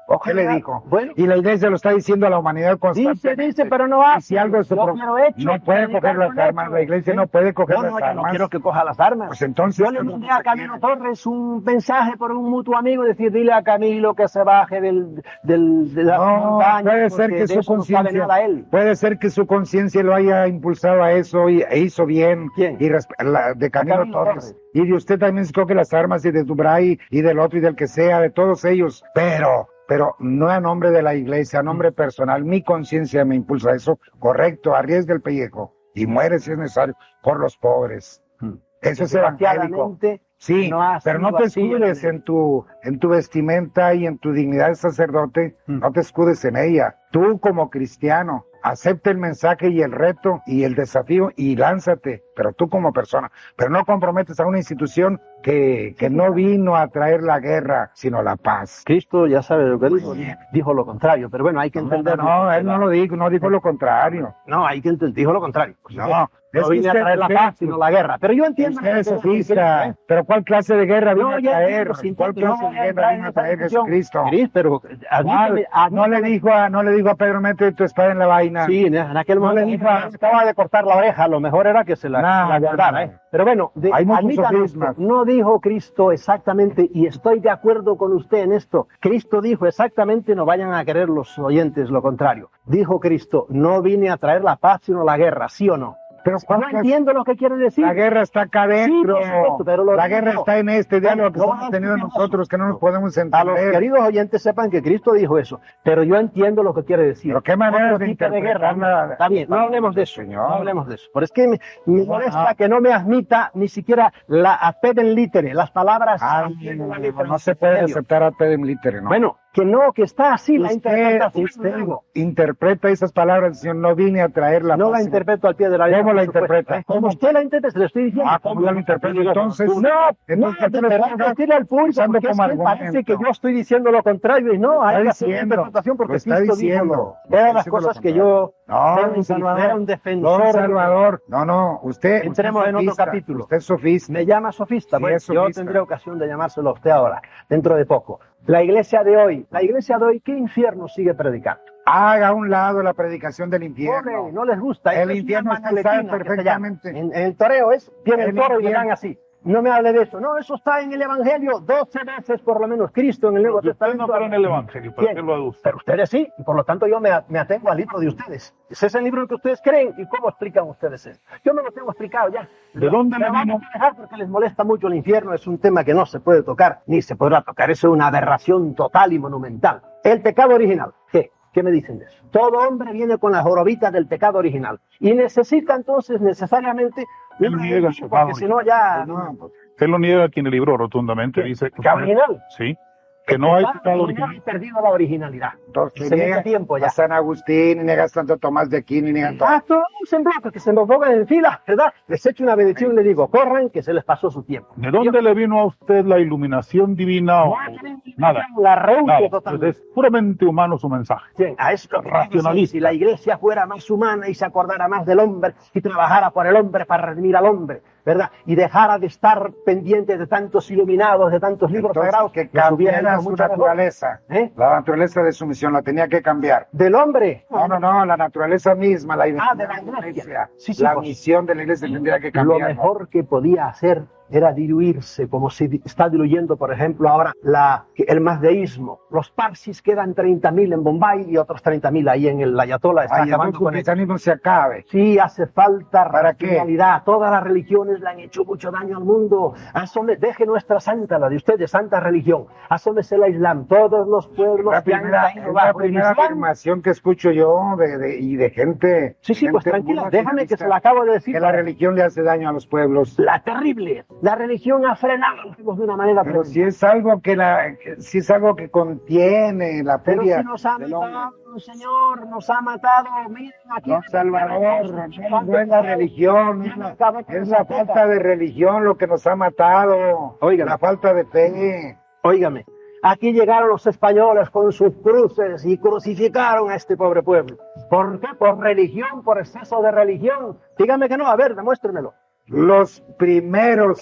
¿Qué le dijo? Bueno. Y la iglesia lo está diciendo a la humanidad constantemente. Dice, dice, pero no hace. Si algo se Yo pro... quiero hecho, no puede predicar coger las con armas, hechos. la iglesia ¿Sí? no puede coger No, las no, yo armas. no quiero que coja las armas. Pues entonces, yo le mandé a Camilo Torres un mensaje por un mutuo amigo, decir, dile a Camilo que se baje del, del, de la No, montaña, puede ser porque que de su eso no sabe conciencia, nada él. puede ser que su conciencia lo haya impulsado a eso y e hizo bien. ¿Quién? Y resp- la- de Camilo, Camilo Torres. Torres. Y de usted también se coge las armas y de Dubray y del otro y del que sea, de todos ellos. Pero, pero no a nombre de la iglesia, a nombre personal. Mi conciencia me impulsa a eso. Correcto, arriesga el pellejo y muere si es necesario por los pobres. Hmm. Eso es evangélico. Desgraciadamente, Sí, no ha pero no sido te así escudes en- en tu, en tu vestimenta y en tu dignidad de sacerdote, Mm. no te escudes en ella. Tú como cristiano, acepta el mensaje y el reto y el desafío y lánzate, pero tú como persona, pero no comprometes a una institución que, que no vino a traer la guerra, sino la paz. Cristo ya sabe lo que dijo, dijo lo contrario, pero bueno, hay que No, entender. no, él no lo dijo, no dijo lo contrario. No, hay que entender, dijo lo contrario. No, No vine a traer la paz, sino la guerra. Pero yo entiendo. Usted es que- sofista, ¿eh? pero ¿cuál clase de guerra vino No, a ya traer? entiendo, sí, ¿Cuál entiendo, clase no de voy a guerra entrar en vino a esa traer discusión. Jesucristo? Cris, pero admíteme, ¿Cuál? No le admíteme. dijo a, no le dijo a Pedro, mete tu espada en la vaina. Sí, en en aquel No momento le dijo a- acaba de cortar la oreja, lo mejor era que se la, No, la no, guardara, no. ¿eh? Pero bueno, de, Hay muchos admítame sofismas. esto, no dijo Cristo exactamente, y estoy de acuerdo con usted en esto, Cristo dijo exactamente, no vayan a querer los oyentes lo contrario, dijo Cristo, no vine a traer la paz sino la guerra, ¿sí o no? Pero ¿cuál No clase- entiendo lo que quiere decir. La guerra está acá adentro. Sí, por supuesto, pero lo la digo. guerra está en este diálogo que No, hemos no, tenido no, nosotros, que no nos podemos A los entender. queridos oyentes sepan que Cristo dijo eso, pero yo entiendo lo que quiere decir. Pero qué manera Otro de tipo de guerra. interpretar la- Está bien, no hablemos de eso, Señor. no hablemos de eso. Pero es que me, me No, molesta no. que no me admita ni siquiera la ad pedem litere, las palabras. Ah, aquí en no, la no, letra no se puede del Evangelio. aceptar a pedem litere, ¿no? Bueno, que no, que está así la usted, interpretación. usted luego. interpreta esas palabras, Señor, no vine a traer la No la paz, interpreto al pie de la letra. ¿Cómo la por supuesto, interpreta? ¿eh? Como usted la interpreta, se lo estoy diciendo. Ah, ¿cómo la interpreta? Entonces, No, no, entonces, ¿qué le pero ponga? decirle al público, Usando porque es como que parece argumento. que yo estoy diciendo lo contrario y no, hay Está que hacer una diciendo, interpretación porque lo está Cristo diciendo. dijo. Era de las Dice lo cosas que contrario. yo No, era don un, Salvador. era un defensor. Don Salvador. No, no, usted. Entremos usted en otro sofista, capítulo. Usted es sofista. Me llama sofista. Sí, Bueno, es yo sofista. tendré ocasión de llamárselo a usted ahora, dentro de poco. La iglesia de hoy, la iglesia de hoy, ¿qué infierno sigue predicando? Haga a un lado la predicación del No, infierno. le- no les gusta. El Eso es infierno una usted sabe manoletina que se llama. perfectamente. En, en el toreo es, tiene el El toro y le infierno. dan así. No me hable de eso. No, eso está en el Evangelio, doce veces por lo menos Cristo en el Nuevo Usted Testamento. no cree en el Evangelio, ¿para Bien, qué lo aduce? pero ustedes sí, y por lo tanto yo me, me atengo al libro de ustedes. Ese es el libro que ustedes creen, ¿y cómo explican ustedes eso? Yo me lo tengo explicado ya. ¿De dónde Me le vamos vino? a dejar porque les molesta mucho el infierno, es un tema que no se puede tocar, ni se podrá tocar, eso es una aberración total y monumental. El pecado original, ¿qué? ¿Qué me dicen de eso? Todo hombre viene con la jorobita del pecado original y necesita entonces necesariamente Él una niega el porque pecado si no ya... No, pues, Él lo niega aquí en el libro rotundamente, dice que, ¿Pecado original? sí, que no hay El pecado original original. ha perdido la originalidad. entonces, Se niega mete tiempo ya. a San Agustín, y niega a Santo Tomás de Aquino, y niega a todo. Ah, todos en bloque, que se nos pongan en fila, ¿verdad? Les echo una bendición y les digo, corran, que se les pasó su tiempo. ¿De dónde le vino a usted la iluminación divina? o- Nada. La rehúso Nada. totalmente. Es puramente humano su mensaje. Bien, a esto Racionalista. si la iglesia fuera más humana y se acordara más del hombre y trabajara por el hombre para redimir al hombre, ¿verdad? Y dejara de estar pendiente de tantos iluminados, de tantos libros Entonces, sagrados, que nos hubiera cambiara ido su mucho mejor. naturaleza. ¿Eh? La naturaleza de su misión la tenía que cambiar. Del hombre. No, no, no, la naturaleza misma, la Ah, de identidad la de la iglesia. Sí, sí, la pues. misión de la iglesia tendría que Lo cambiar. mejor que podía hacer era diluirse, como se di- está diluyendo, por ejemplo, ahora la, el mazdeísmo. Los parsis quedan treinta mil en Bombay y otros treinta mil ahí en el Ayatollah. Está Ay, acabando entonces el con ellos. cristianismo se acabe. Sí, hace falta ¿Para qué? racionalidad. Todas las religiones le han hecho mucho daño al mundo. Asome, deje nuestra santa, la de ustedes, santa religión. Asómese la Islam. Todos los pueblos La que han primera, caído es la bajo el primera Islam. afirmación que escucho yo de, de- y de gente. Sí, sí, pues gente tranquila, muy déjame que racionalista, se la acabo de decir. Que la religión le hace daño a los pueblos. La terrible. La religión ha frenado los hijos de una manera Pero tremenda. si es algo que la, que- si es algo que contiene la Pero furia si nos ha del hombre. matado, Señor, nos ha matado. Miren aquí. No, Salvador, no, no es la religión, es la, es la falta de religión lo que nos ha matado. Óigame. La falta de fe. Óigame, aquí llegaron los españoles con sus cruces y crucificaron a este pobre pueblo. ¿Por qué? Por religión, por exceso de religión. Dígame que no, a ver, demuéstremelo. Los primeros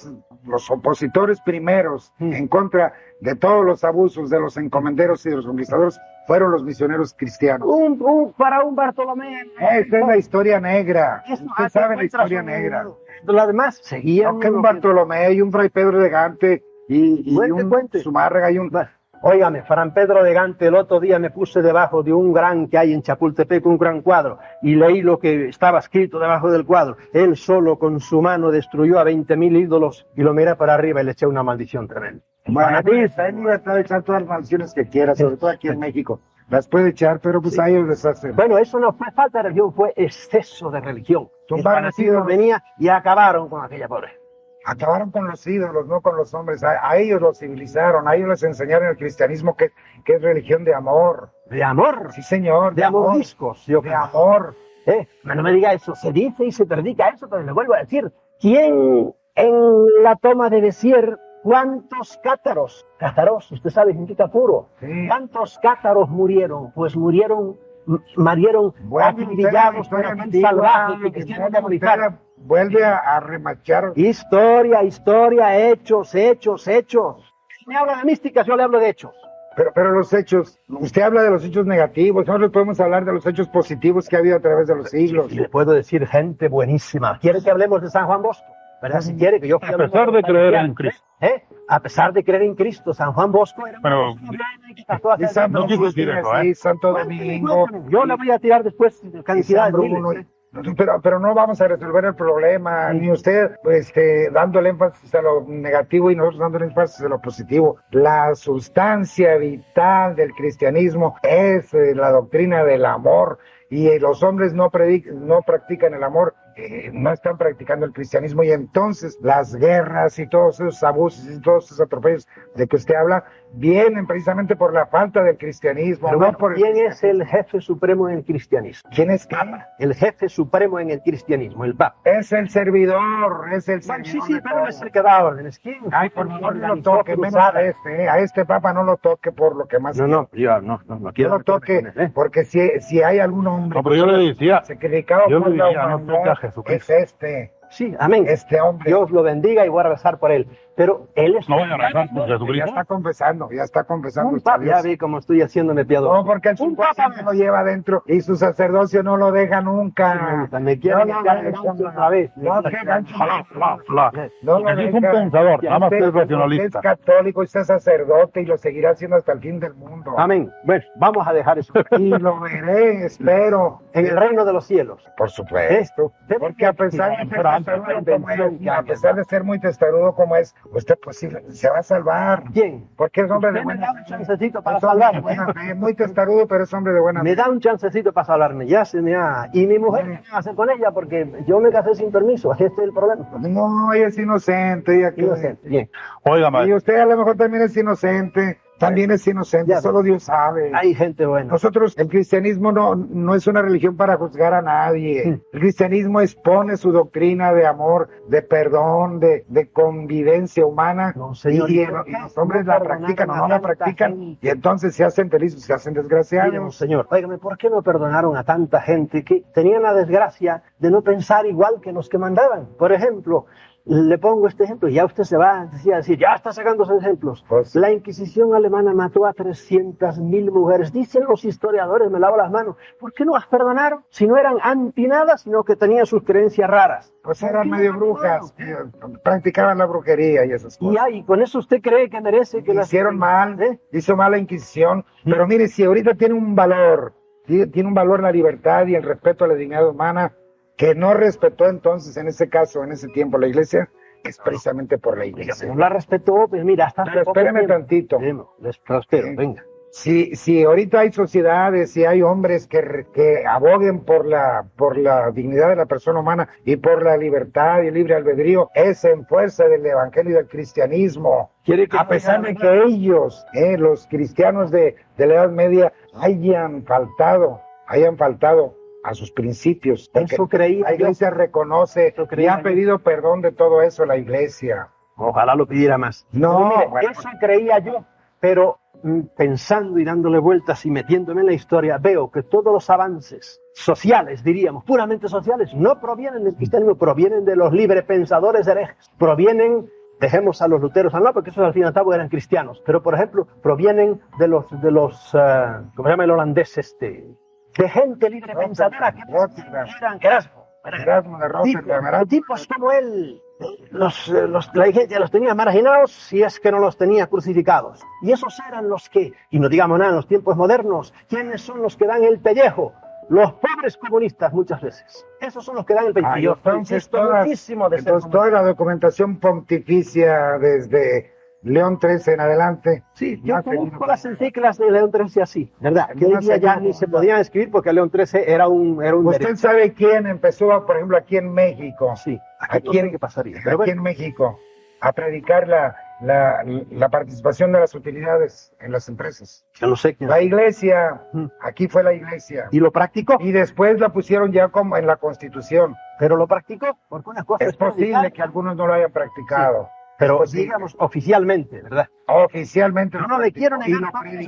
los opositores primeros mm. en contra de todos los abusos de los encomenderos y de los conquistadores fueron los misioneros cristianos. Un, un, para un Bartolomé. Esa es la historia negra. Usted sabe la historia negra. Lo demás seguían. No, que un Bartolomé y un Fray Pedro de Gante y, y cuente, un cuente. Zumárraga y un... Óigame, Fran Pedro de Gante, el otro día me puse debajo de un gran que hay en Chapultepec, un gran cuadro, y leí lo que estaba escrito debajo del cuadro. Él solo con su mano destruyó a veinte mil ídolos y lo miré para arriba y le eché una maldición tremenda. Bueno, está en libertad de echar todas las maldiciones que quiera, sobre todo aquí en México. Las puede echar, pero pues sí. A ellos les hace. Bueno, eso no fue falta de religión, fue exceso de religión. Tumbaron los ídolos. Venía y acabaron con aquella pobre. Acabaron con los ídolos, no con los hombres. A, a ellos los civilizaron, a ellos les enseñaron el cristianismo que, que es religión de amor. ¿De amor? Sí, señor. De, de amor. Discos, yo de amor. Eh, no me diga eso, se dice y se predica eso, pero le vuelvo a decir, ¿quién en la toma de Besier, cuántos cátaros, cátaros, usted sabe, significa puro, sí. ¿Cuántos cátaros murieron? Pues murieron, murieron acribillados por aquel salvaje que quisieron demonizar. Vuelve a, a remachar. Historia, historia, hechos, hechos, hechos. Me habla de místicas, yo le hablo de hechos. Pero, pero los hechos, usted habla de los hechos negativos, nosotros podemos hablar de los hechos positivos que ha habido a través de los siglos. Y le puedo decir gente buenísima. ¿Quiere que hablemos de San Juan Bosco? ¿Verdad? Si quiere que yo... A pesar de creer en Cristo. ¿Eh? A pesar de creer en Cristo, San Juan Bosco era... Pero... Y San no quiso decir eso, ¿eh? Santo Domingo. Yo le voy a tirar después cantidad de miles, ¿eh? Pero, pero no vamos a resolver el problema, ni usted este, dándole énfasis a lo negativo y nosotros dándole énfasis a lo positivo. La sustancia vital del cristianismo es eh, la doctrina del amor, y eh, los hombres no, predic- no practican el amor, eh, no están practicando el cristianismo, y entonces las guerras y todos esos abusos y todos esos atropellos de que usted habla vienen precisamente por la falta del cristianismo. Pero no bueno, por el ¿quién es el jefe supremo en el cristianismo? ¿Quién es Papa. El jefe supremo en el cristianismo, el Papa. Es el servidor, es el bueno, servidor. Sí, sí, pero no es el que da órdenes. ¿Quién? Ay, por favor, no lo toque, menos a este, eh. A este Papa no lo toque por lo que más... No, no, yo no, no, no quiero... No lo toque, él, ¿eh? Porque si, si hay algún hombre... No, pero yo le decía... Se criticaba yo por le decía, no toque a Jesucristo. Es este... Sí, amén. Este hombre. Dios lo bendiga y voy a rezar por él. Pero él es... No vaya a rezar por Jesucristo. Ya está confesando, ya está confesando. Un papa, ya vi cómo estoy haciéndome piadoso. No, porque el un papa me lo lleva adentro y su sacerdocio no lo deja nunca. Sí, me quiere no, quitar el gancho otra vez. No, que gancho. No, no, es un pensador, nada más que es racionalista. Es católico y es sacerdote y lo seguirá haciendo hasta el fin del mundo. Amén. Bueno, vamos a dejar eso. Y lo veré, espero. En el reino de los cielos. Por supuesto. Porque a pesar de ser como es, a pesar de ser muy testarudo como es, usted pues sí, se va a salvar. ¿Quién? Porque es hombre de buena fe. Me da un chancecito para salvarme. Es muy testarudo, pero es hombre de buena fe. Me da un chancecito para salvarme, ya se me ha... Y mi mujer, ¿qué va a hacer con ella? Porque yo me casé sin permiso, este es el problema. No, ella es inocente. Ella que... Inocente, bien. Oiga, madre. Y usted a lo mejor también es inocente. También es inocente, ya, solo Dios sabe. Hay gente buena. Nosotros, el cristianismo no, no es una religión para juzgar a nadie. Sí. El cristianismo expone su doctrina de amor, de perdón, de, de convivencia humana. No, señor, y, y, y los hombres no la practican o no la practican. Gente. Y entonces se hacen felices, se hacen desgraciados. Mire, señor, óigame, ¿por qué no perdonaron a tanta gente que tenían la desgracia de no pensar igual que los que mandaban? Por ejemplo, le pongo este ejemplo, y ya usted se va a decir, ya está sacando sus ejemplos. Pues, la Inquisición alemana mató a trescientas mil mujeres. Dicen los historiadores, me lavo las manos, ¿por qué no las perdonaron? Si no eran antinadas, sino que tenían sus creencias raras. Pues eran medio brujas, practicaban la brujería y esas cosas. Y ahí, con eso usted cree que merece que las... Hicieron mal, ¿eh? Hizo mal la Inquisición, ¿Mm? Pero mire, si ahorita tiene un valor, tiene un valor la libertad y el respeto a la dignidad humana, que no respetó entonces, en ese caso, en ese tiempo, la iglesia, es precisamente por la iglesia. No la respetó, pues mira, hasta... Pero espéreme tantito. Les prospero, eh, venga. Si, si ahorita hay sociedades, si hay hombres que, que aboguen por la, por la dignidad de la persona humana y por la libertad y el libre albedrío, es en fuerza del evangelio y del cristianismo. ¿Quiere que a pesar de que ellos, eh, los cristianos de, de la Edad Media, hayan faltado, hayan faltado a sus principios. Eso creía la iglesia yo. reconoce y ha pedido yo. perdón de todo eso la iglesia. Ojalá lo pidiera más. No, mire, bueno, eso creía yo, pero mm, pensando y dándole vueltas y metiéndome en la historia, veo que todos los avances sociales, diríamos, puramente sociales, no provienen del cristianismo, provienen de los librepensadores herejes, provienen dejemos a los luteros al lado, porque esos al fin y al cabo eran cristianos, pero por ejemplo, provienen de los, de los uh, ¿cómo se llama el holandés este? De gente libre pensadora que eran Erasmo. Erasmo de Rotterdam. Tipos como él, los, los, la iglesia los tenía marginados, si es que no los tenía crucificados. Y esos eran los que, y no digamos nada en los tiempos modernos, ¿quiénes son los que dan el pellejo? Los pobres comunistas muchas veces. Esos son los que dan el pellejo. Ah, entonces, toda, entonces toda la documentación pontificia desde León trece en adelante. Sí, yo conozco las encíclicas de León trece así, ¿verdad? Que hoy día ya ni se podían escribir porque León trece era un... Era un ¿Usted derecho. sabe quién empezó, por ejemplo, aquí en México? Sí. Aquí, aquí en, ¿qué pasaría? Aquí bueno. en México, a predicar la, la, la participación de las utilidades en las empresas. Yo no sé quién. La iglesia, hmm. aquí fue la iglesia. ¿Y lo practicó? Y después la pusieron ya como en la Constitución. ¿Pero lo practicó? Porque una cosa es, es posible predicar. Que algunos no lo hayan practicado. Sí. Pero digamos oficialmente, ¿verdad? Oficialmente. No, no le quiero negar.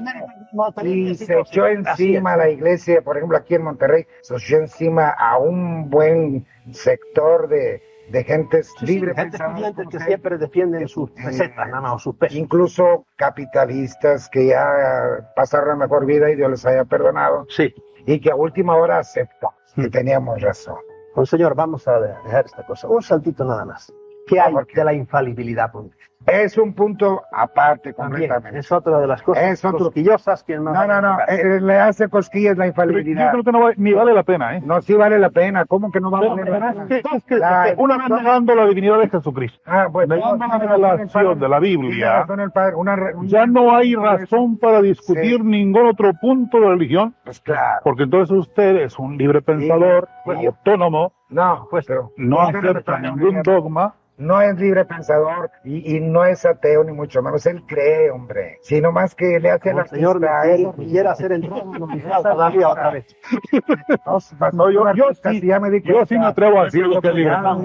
Y se echó encima a la iglesia, por ejemplo, aquí en Monterrey, se echó encima a un buen sector de, de gentes sí, libres. Sí, gente estudiantes que siempre defienden sus recetas, nada más, o sus pesos. Incluso capitalistas que ya pasaron la mejor vida y Dios les haya perdonado. Sí. Y que a última hora aceptó que teníamos razón. Pues señor, vamos a dejar esta cosa. Un saltito nada más. ¿Qué hay de la infalibilidad pontificia? Es un punto aparte completamente. Es otra de las cosas es otro... cosquillosas que no... No, no, no, eh, le hace cosquillas la infalibilidad. Yo creo que no va, ni vale la pena, ¿eh? No, sí vale la pena. ¿Cómo que no vale no, la pena? Es que, es que, la, es que una vez negando la divinidad de Jesucristo, ah, bueno, negando la revelación de la Biblia, el padre, una, una, ya no hay razón para discutir sí. ningún otro punto de religión, pues claro. Porque entonces usted es un libre pensador, sí, sí. autónomo, no, pues, pero no acepta ningún dogma. No es libre pensador y, y no es ateo ni mucho menos, él cree, hombre. Sino más que le hace como la señor a él quiera hacer entrada todavía otra vez. No, yo, yo, sí, ya me di yo sí me atrevo a decir lo que diga. No,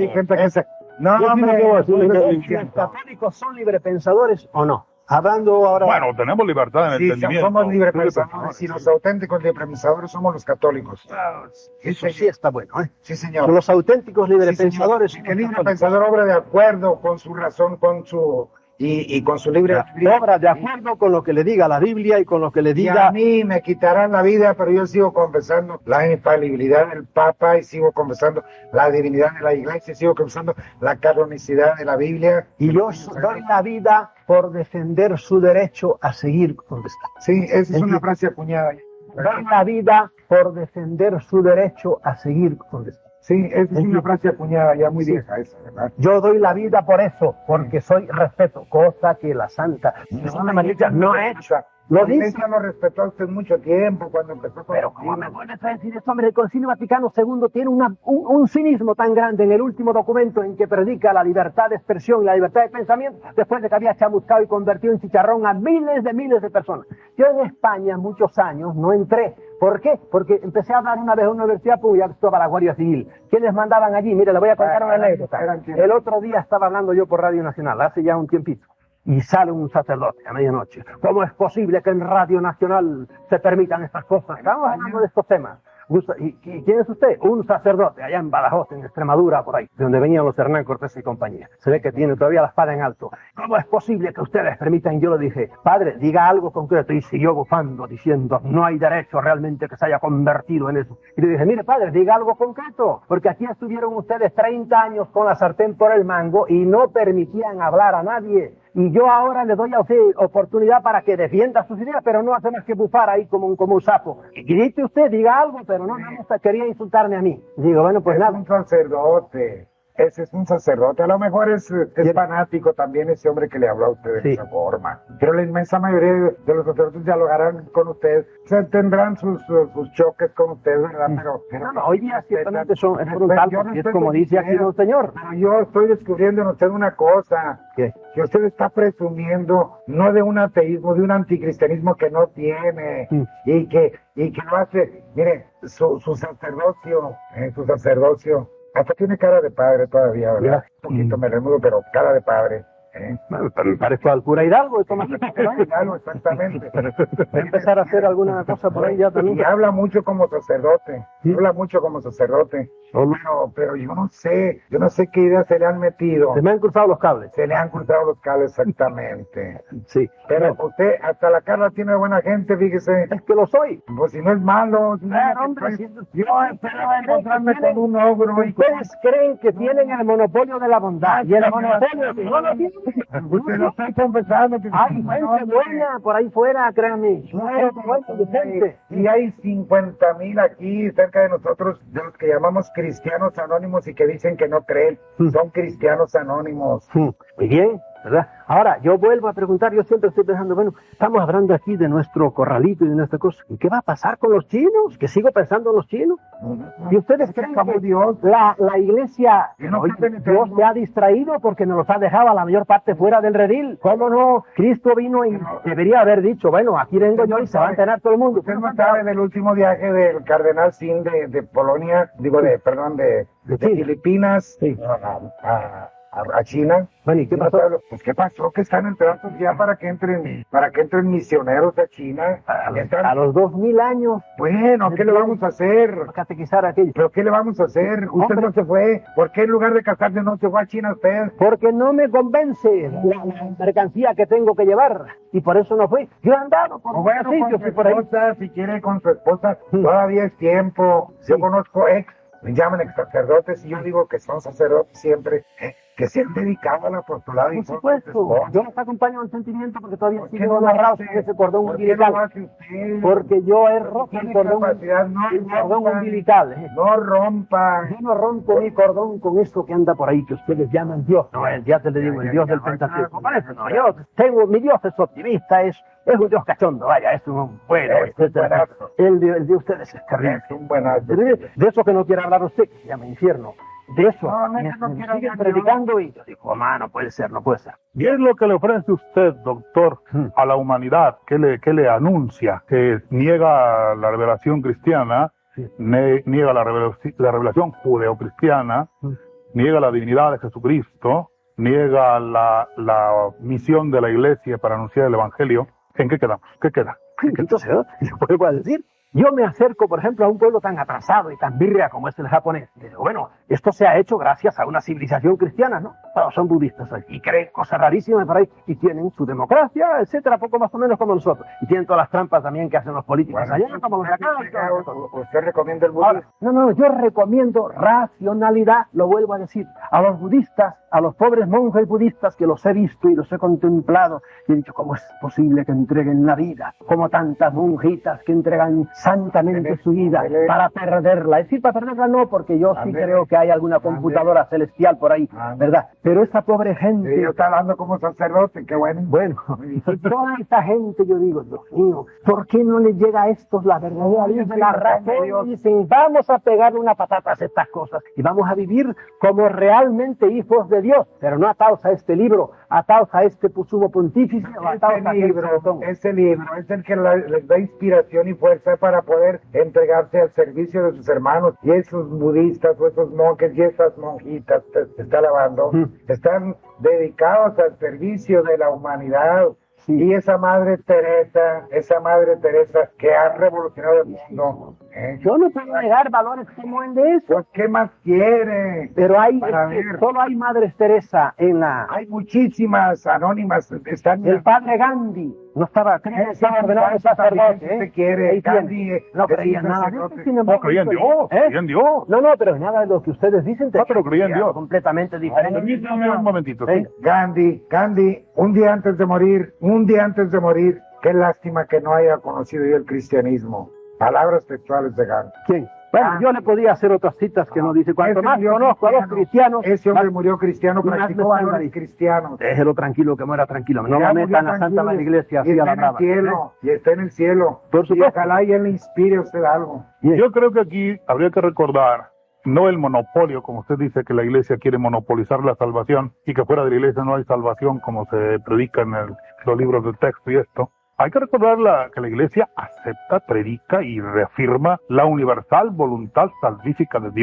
no, hombre, ¿los católicos son librepensadores o no? Hablando ahora... Bueno, tenemos libertad en sí, entendimiento. Somos librepensadores y los auténticos librepensadores somos los católicos. Eso sí está bueno, ¿eh? Sí, señor. Los auténticos librepensadores... Sí, el librepensador obra de acuerdo con su razón, con su... Y, y con su libre... Obra de acuerdo con lo que le diga la Biblia y con lo que le diga... Y a mí me quitarán la vida, pero yo sigo confesando la infalibilidad del Papa y sigo confesando la divinidad de la Iglesia y sigo confesando la canonicidad de la Biblia. Y yo doy la vida por defender su derecho a seguir donde está. Sí, esa es una frase acuñada. Doy la vida por defender su derecho a seguir donde está. Sí, esa es una frase acuñada ya muy sí. vieja esa, ¿verdad? Yo doy la vida por eso, porque soy respeto, cosa que la Santa no, no, no ha hecho. Lo la dice. Iglesia lo respetó a usted mucho tiempo cuando empezó con Pero ¿cómo me vuelves a decir eso, hombre? El Concilio Vaticano segundo tiene una, un, un cinismo tan grande en el último documento en que predica la libertad de expresión y la libertad de pensamiento, después de que había chamuscado y convertido en chicharrón a miles de miles de personas. Yo en España muchos años no entré. ¿Por qué? Porque empecé a hablar una vez en una universidad, pues ya estaba la Guardia Civil. ¿Quiénes mandaban allí? Mire, le voy a contar una anécdota. El otro día estaba hablando yo por Radio Nacional, hace ya un tiempito. Y sale un sacerdote a medianoche. ¿Cómo es posible que en Radio Nacional se permitan estas cosas? Estamos hablando de estos temas. ¿Y quién es usted? Un sacerdote allá en Badajoz, en Extremadura, por ahí, de donde venían los Hernán Cortés y compañía. Se ve que tiene todavía la espada en alto. ¿Cómo es posible que ustedes permitan? Y yo le dije, padre, diga algo concreto. Y siguió bufando, diciendo, no hay derecho realmente que se haya convertido en eso. Y le dije, mire, padre, diga algo concreto, porque aquí estuvieron ustedes treinta años con la sartén por el mango y no permitían hablar a nadie. Y yo ahora le doy a usted oportunidad para que defienda sus ideas, pero no hace más que bufar ahí como un, como un sapo. Y grite usted, diga algo, pero no, no, no quería insultarme a mí. Digo, bueno, pues es nada. Es un sacerdote, ese es un sacerdote. A lo mejor es, es fanático también ese hombre que le habló a usted de sí. esa forma. Pero la inmensa mayoría de los sacerdotes dialogarán con usted, se tendrán sus, sus, sus choques con usted, ¿verdad? Pero, pero no, no, hoy día ciertamente son, es frontal, porque es como dice aquí un señor. Pero yo estoy descubriendo en usted una cosa. ¿Qué? Que usted está presumiendo no de un ateísmo, de un anticristianismo que no tiene mm. y que y que lo hace, mire, su, su sacerdocio, eh, su sacerdocio, hasta tiene cara de padre todavía, ¿verdad? Yeah. Un poquito mm. me remudo, pero cara de padre. ¿eh? Me parezco al cura Hidalgo de Tomás. Hidalgo, exactamente. Voy a empezar a hacer alguna cosa por ahí ya también. Y habla mucho como sacerdote, ¿Sí? habla mucho como sacerdote. Solo. Pero, pero yo no sé, yo no sé qué ideas se le han metido. Se me han cruzado los cables. Se le han cruzado los cables exactamente. Sí. Pero Bueno, usted, hasta la Carla tiene buena gente, fíjese. es que lo soy. Pues si no es malo. si no Claro, es que hombre, soy- si- yo esperaba encontrarme con un ogro y con... Ustedes creen que tienen el monopolio de la bondad y el monopolio de no lo tienen. Usted lo está confesando. Que Hay gente buena por ahí fuera, créanme. Gente buena, decente. Y hay cincuenta mil aquí cerca de nosotros, de los que llamamos cristianos anónimos y que dicen que no creen. Mm. Son cristianos anónimos. Hmm, Muy bien, ¿verdad? Ahora, yo vuelvo a preguntar, yo siempre estoy pensando, bueno, estamos hablando aquí de nuestro corralito y de nuestra cosa. ¿Y qué va a pasar con los chinos? Que sigo pensando en los chinos. ¿Y ustedes creen Como que Dios. la, la iglesia, Que no oye, está penetrando. Dios se ha distraído porque nos los ha dejado a la mayor parte fuera del redil? ¿Cómo no? Cristo vino y debería haber dicho, bueno, aquí vengo yo y se va a enterar todo el mundo. Usted no sabe del último viaje del cardenal Sin de, de Polonia, digo, de, perdón, de, de Sí. Filipinas Sí. a, a- a- a China. Bueno, ¿y qué No pasó? sabe, Pues qué pasó, que están entrando ya para que entren, para que entren misioneros a China. A, Ya están- a los dos mil años, Bueno, ¿qué le vamos a hacer? catequizar a aquellos. ¿Pero qué le vamos a hacer? Usted Hombre. no se fue. ¿Por qué en lugar de casarse no se fue a China usted? Porque no me convence la, la mercancía que tengo que llevar. Y por eso no fui. Yo he andado por O bueno, muchos con sitios su y por ahí. esposa, si quiere con su esposa, Sí. todavía es tiempo. Yo Sí. conozco ex, me llaman ex sacerdotes y yo digo que son sacerdotes siempre, eh, que se han dedicado al apostolado y Por son supuesto. sus esposas. Yo los acompaño en sentimiento porque todavía ¿Por qué siguen no lo amarrados hace? en ese cordón ¿Por qué no lo umbilical. hace usted? Porque yo he roto Tiene el cordón, capacidad, no el cordón rompa. umbilical. eh. No rompa. Yo no rompo mi cordón con esto que anda por ahí, que ustedes llaman Dios. No, el, ya te le digo, el Ya, Dios ya, del ya, Pentateuco. ya, Por eso no, ya. yo tengo, mi Dios es optimista, es, es un Dios cachondo, vaya, es un bueno, Es un etcétera. buenazo. El de, el de ustedes es terrible. Es un buenazo. De, de eso que no quiere hablar usted, que se llama infierno. De eso. No, no, me- no me quiero siguen hablar yo. predicando y yo digo, "Mamá, no puede ser, no puede ser". ¿Qué es lo que le ofrece usted, doctor, Hmm. a la humanidad? ¿Qué le, qué le anuncia? Que niega la revelación cristiana, Sí. ne- niega la, revelaci- la revelación judeocristiana, Hmm. niega la divinidad de Jesucristo, niega la, la misión de la iglesia para anunciar el evangelio. ¿En qué quedamos? ¿Qué queda? Sí, entonces, ¿no? Yo vuelvo a decir, yo me acerco, por ejemplo, a un pueblo tan atrasado y tan birria como es el japonés. Y digo, bueno, esto se ha hecho gracias a una civilización cristiana, ¿no? Pero son budistas y creen cosas rarísimas por ahí y tienen su democracia, etcétera, poco más o menos como nosotros. Y tienen todas las trampas también que hacen los políticos Bueno, allá, como los de acá. y todo eso. usted, usted recomienda el Ahora, budismo. no, no, yo recomiendo racionalidad, lo vuelvo a decir, a los budistas, a los pobres monjes budistas que los he visto y los he contemplado y he dicho, ¿cómo es posible que entreguen la vida? Como tantas monjitas que entregan santamente su vida para perderla. Es decir, para perderla no, porque yo sí Amén. creo que hay alguna computadora celestial por ahí, Amén. ¿verdad? Pero esa pobre Sí, gente... yo está hablando como sacerdote, qué bueno. Bueno, toda esta gente, yo digo, Dios mío, ¿por qué no les llega a estos la verdadera luz de la razón? Y dicen, vamos a pegarle una patata a estas cosas y vamos a vivir como realmente hijos de Dios, pero no atados a este libro, atados a este sumo pontífice, o atados a Ese aquel libro, sertón. ese libro es el que la- les da inspiración y fuerza para poder entregarse al servicio de sus hermanos. Y esos budistas o esos monjes y esas monjitas, te, te está alabando, Mm. están dedicados al servicio de la humanidad. Sí. Y esa Madre Teresa, esa Madre Teresa que ha revolucionado el mundo. ¿eh? Yo no puedo negar valores como el de eso, Pues, ¿qué más quiere? pero hay, Para es que ver. solo hay Madres Teresa en la... Hay muchísimas anónimas, están... El padre Gandhi no estaba, creo que estaba ordenado de sacerdote, Si ¿eh? se quiere, Ahí tiene. Gandhi, eh, No es creía un en nada de sacerdote. eso, sin embargo, No, creía en estoy- Dios, ¿eh? creía en Dios. No, no, pero nada de lo que ustedes dicen. No, pero creía en Dios. Completamente diferente. Permítame un momentito. ¿sí? ¿Eh? Gandhi, Gandhi, un día antes de morir, un día antes de morir, qué lástima que no haya conocido yo el cristianismo. Palabras textuales de Gandhi. ¿Quién? Bueno, Ah. yo le podía hacer otras citas que no dice. Cuanto Ese más murió conozco a los cristiano. cristianos, Ese hombre más- murió cristiano, más me practicó valores escandaliza. cristianos. déjelo tranquilo, que muera tranquilo. No Ya lo murió meta en la Santa tranquilo, Madre Iglesia y así a está la en el brava. cielo, y está en el cielo. Por Y supuesto. ojalá y él le inspire a usted algo. Bien. Yo creo que aquí habría que recordar no el monopolio, como usted dice, que la iglesia quiere monopolizar la salvación y que fuera de la iglesia no hay salvación, como se predica en el- los libros de texto y esto. Hay que recordar la- que la iglesia acepta, predica y reafirma la universal voluntad salvífica de Dios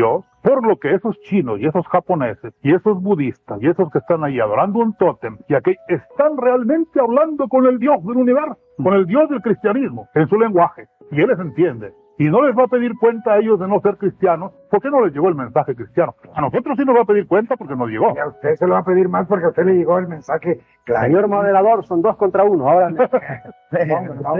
Por lo que esos chinos y esos japoneses y esos budistas y esos que están ahí adorando un tótem y aquí están realmente hablando con el Dios del universo, con el Dios del cristianismo, en su lenguaje, y él les entiende. Y no les va a pedir cuenta a ellos de no ser cristianos, porque no les llegó el mensaje cristiano. A nosotros sí nos va a pedir cuenta porque nos llegó. Y a usted se lo va a pedir más porque a usted le llegó el mensaje claro. Señor moderador, son dos contra uno. Ahora no, no,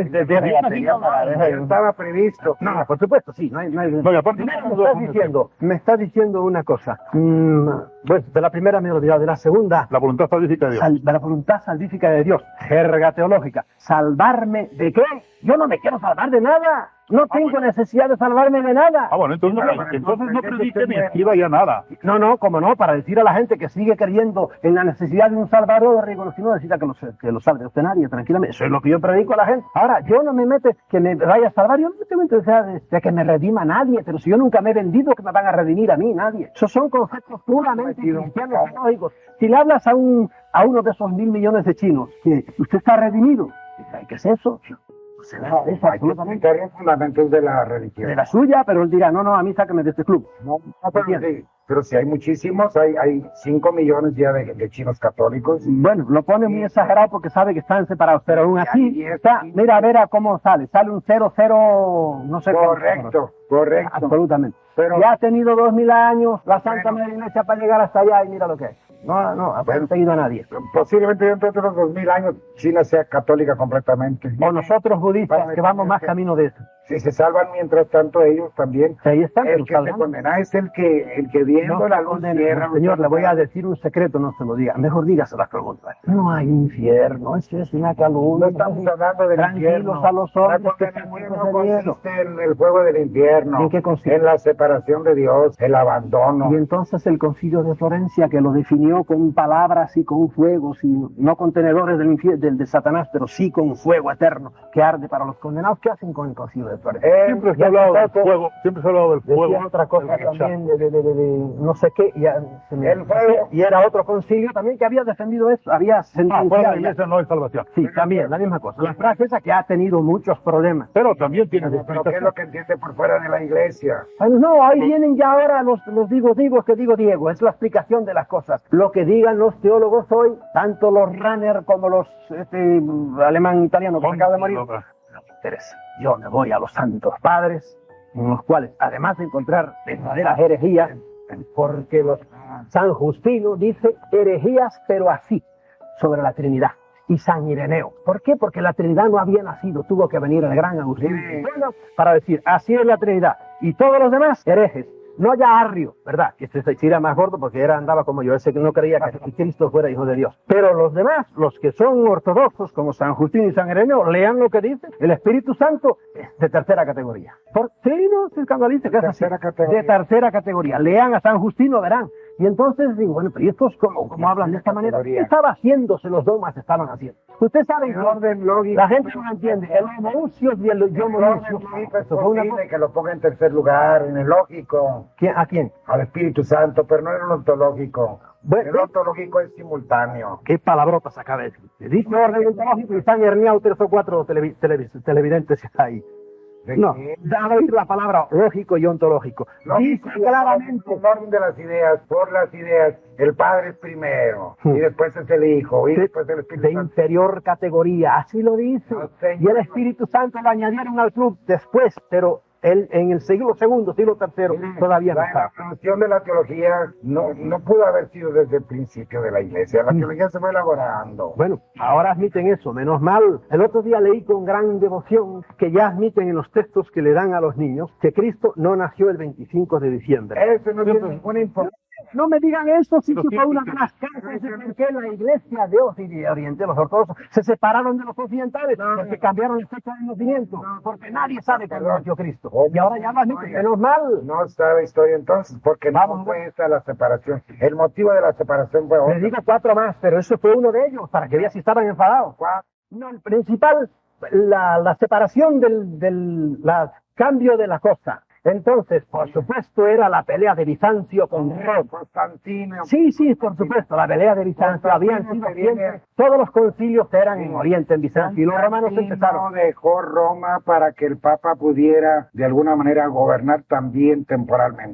no estaba previsto. No, por supuesto, sí. No hay, no hay... No, y aparte, me, me estás diciendo, me estás diciendo una cosa. Mm, pues de la primera me he olvidado, de la segunda. La voluntad salvífica de Dios. Sal, de la voluntad salvífica de Dios. Jerga teológica. ¿Salvarme de qué? Yo no me quiero salvar de nada. No tengo ah, bueno. necesidad de salvarme de nada. Ah, bueno, entonces, no, entonces, entonces no predique ni escriba ya nada. No, no, como no, para decir a la gente que sigue creyendo en la necesidad de un salvador, si no necesita que lo, que lo salve usted nadie, tranquilamente. Eso es lo que yo predico a la gente. Ahora, yo no me mete que me vaya a salvar, yo no me meto de, de que me redima nadie, pero si yo nunca me he vendido, que me van a redimir a mí, nadie. Esos son conceptos puramente cristianos lógicos. Si le hablas a un a uno de esos mil millones de chinos, que usted está redimido, ¿qué es eso? Se no, eso, hay absolutamente. Que los fundamentos de la religión. De la suya, pero él dirá, no, no, a mí sáqueme de este club. No, no pero, sí, pero si hay muchísimos, hay, hay cinco millones ya de, de chinos católicos. Bueno, lo pone muy exagerado porque sabe que están separados, pero aún así, está, mira a ver a cómo sale, sale un cero, cero, no sé cómo. Correcto, correcto. Absolutamente. Pero ya ha tenido dos mil años la Santa bueno, Madre Iglesia para llegar hasta allá y mira lo que es. No, no, ha bueno, seguido a nadie. Posiblemente dentro de los dos mil años China sea católica completamente. O nosotros budistas que vamos más que, camino de eso. Si se salvan mientras tanto ellos también. Ahí están. El que se condena es el que, el que viendo no, la luz cierra. No, señor, le voy a decir un secreto, no se lo diga. Mejor dígase las preguntas. No hay infierno, eso es una calumnia. No estamos hablando del Tranquilos infierno. a los hombres. La condenación no consiste en el fuego del infierno. ¿En qué consiste? En la separación de Dios, el abandono. Y entonces el Concilio de Florencia, que lo definió con palabras y con fuegos, y no con tenedores del, del de Satanás, pero sí con fuego eterno que arde para los condenados. ¿Qué hacen con el Concilio de Florencia? Eh, siempre se ha hablado del fuego, siempre se ha hablado del fuego. Otra cosa también de, de, de, de, de no sé qué, y, se me, el fuego. Y era otro concilio también que había defendido eso, había sentenciado. Ah, fuera de la iglesia no hay salvación. Sí, también, la misma cosa. La frase esa que ha tenido muchos problemas. Pero también tiene pero, pero ¿qué es lo que entiende por fuera de la iglesia? Ay, no, ahí vienen ya ahora los, los digo, digo que digo Diego, es la explicación de las cosas. Lo que digan los teólogos hoy, tanto los Ranner como los este, alemán italiano que acaba de morir, no me interesa. Yo me voy a los santos padres, en los cuales, además de encontrar verdaderas herejías, porque los San Justino dice herejías, pero así, sobre la Trinidad. Y San Ireneo. ¿Por qué? Porque la Trinidad no había nacido, tuvo que venir el gran Agustín sí. para decir, así es la Trinidad. Y todos los demás, herejes. No ya Arrio, ¿verdad? Que este se era más gordo porque era, andaba como yo, ese que no creía que Cristo fuera hijo de Dios. Pero los demás, los que son ortodoxos, como San Justín y San Ireneo, lean lo que dice. El Espíritu Santo es de tercera categoría. ¿Por sí, no? Se escandaliza que es así. De tercera categoría. Lean a San Justino, verán. Y entonces digo, bueno, pero ¿y estos cómo, cómo hablan de esta manera? ¿Qué estaba haciéndose los dogmas estaban haciendo? Usted sabe, el orden lógico, la gente no entiende. El homoousios y el homoousios. Es posible que lo ponga en tercer lugar, en el lógico. ¿Quién, ¿A quién? Al Espíritu Santo, pero no en el ontológico. Bueno, el ontológico es simultáneo. ¿Qué palabrotas acaba de decir? Dice orden ontológico y están herniados tres o cuatro televi televi televidentes ahí. No, da a oír la palabra lógico y ontológico. Lógico, dice claramente el orden de las ideas, por las ideas, el Padre es primero, hmm. y después es el Hijo, y de, después el Espíritu de Santo. inferior categoría, así lo dice. No, y el Espíritu Santo lo añadieron al club después, pero él en el siglo segundo, siglo tercero, sí, todavía no está. La evolución de la teología no, no pudo haber sido desde el principio de la iglesia. La teología se fue elaborando. Bueno, ahora admiten eso, menos mal. El otro día leí con gran devoción que ya admiten en los textos que le dan a los niños que Cristo no nació el veinticinco de diciembre. Eso no tiene ninguna información. No me digan eso, si sí, fue una de las causas de por qué la Iglesia de Oriente, los ortodoxos, se separaron de los occidentales, no, porque cambiaron la fecha de nacimiento, no, porque nadie sabe cuándo nació Cristo. Y ahora ya lo admiten, menos mal. No sabe historia entonces, porque Vamos, no fue esa la separación. El motivo de la separación fue otro. Le digo cuatro más, pero eso fue uno de ellos, para que veas si estaban enfadados. ¿Cuál? No, el principal, la, la separación del, del la, cambio de la cosa. Entonces, por supuesto, era la pelea de Bizancio con Roma. Constantino. Sí, sí, por supuesto, la pelea de Bizancio. Habían sido siempre, todos los concilios eran en Oriente, en Bizancio, y los romanos empezaron. Dejó Roma para que el Papa pudiera, de alguna manera, gobernar también temporalmente.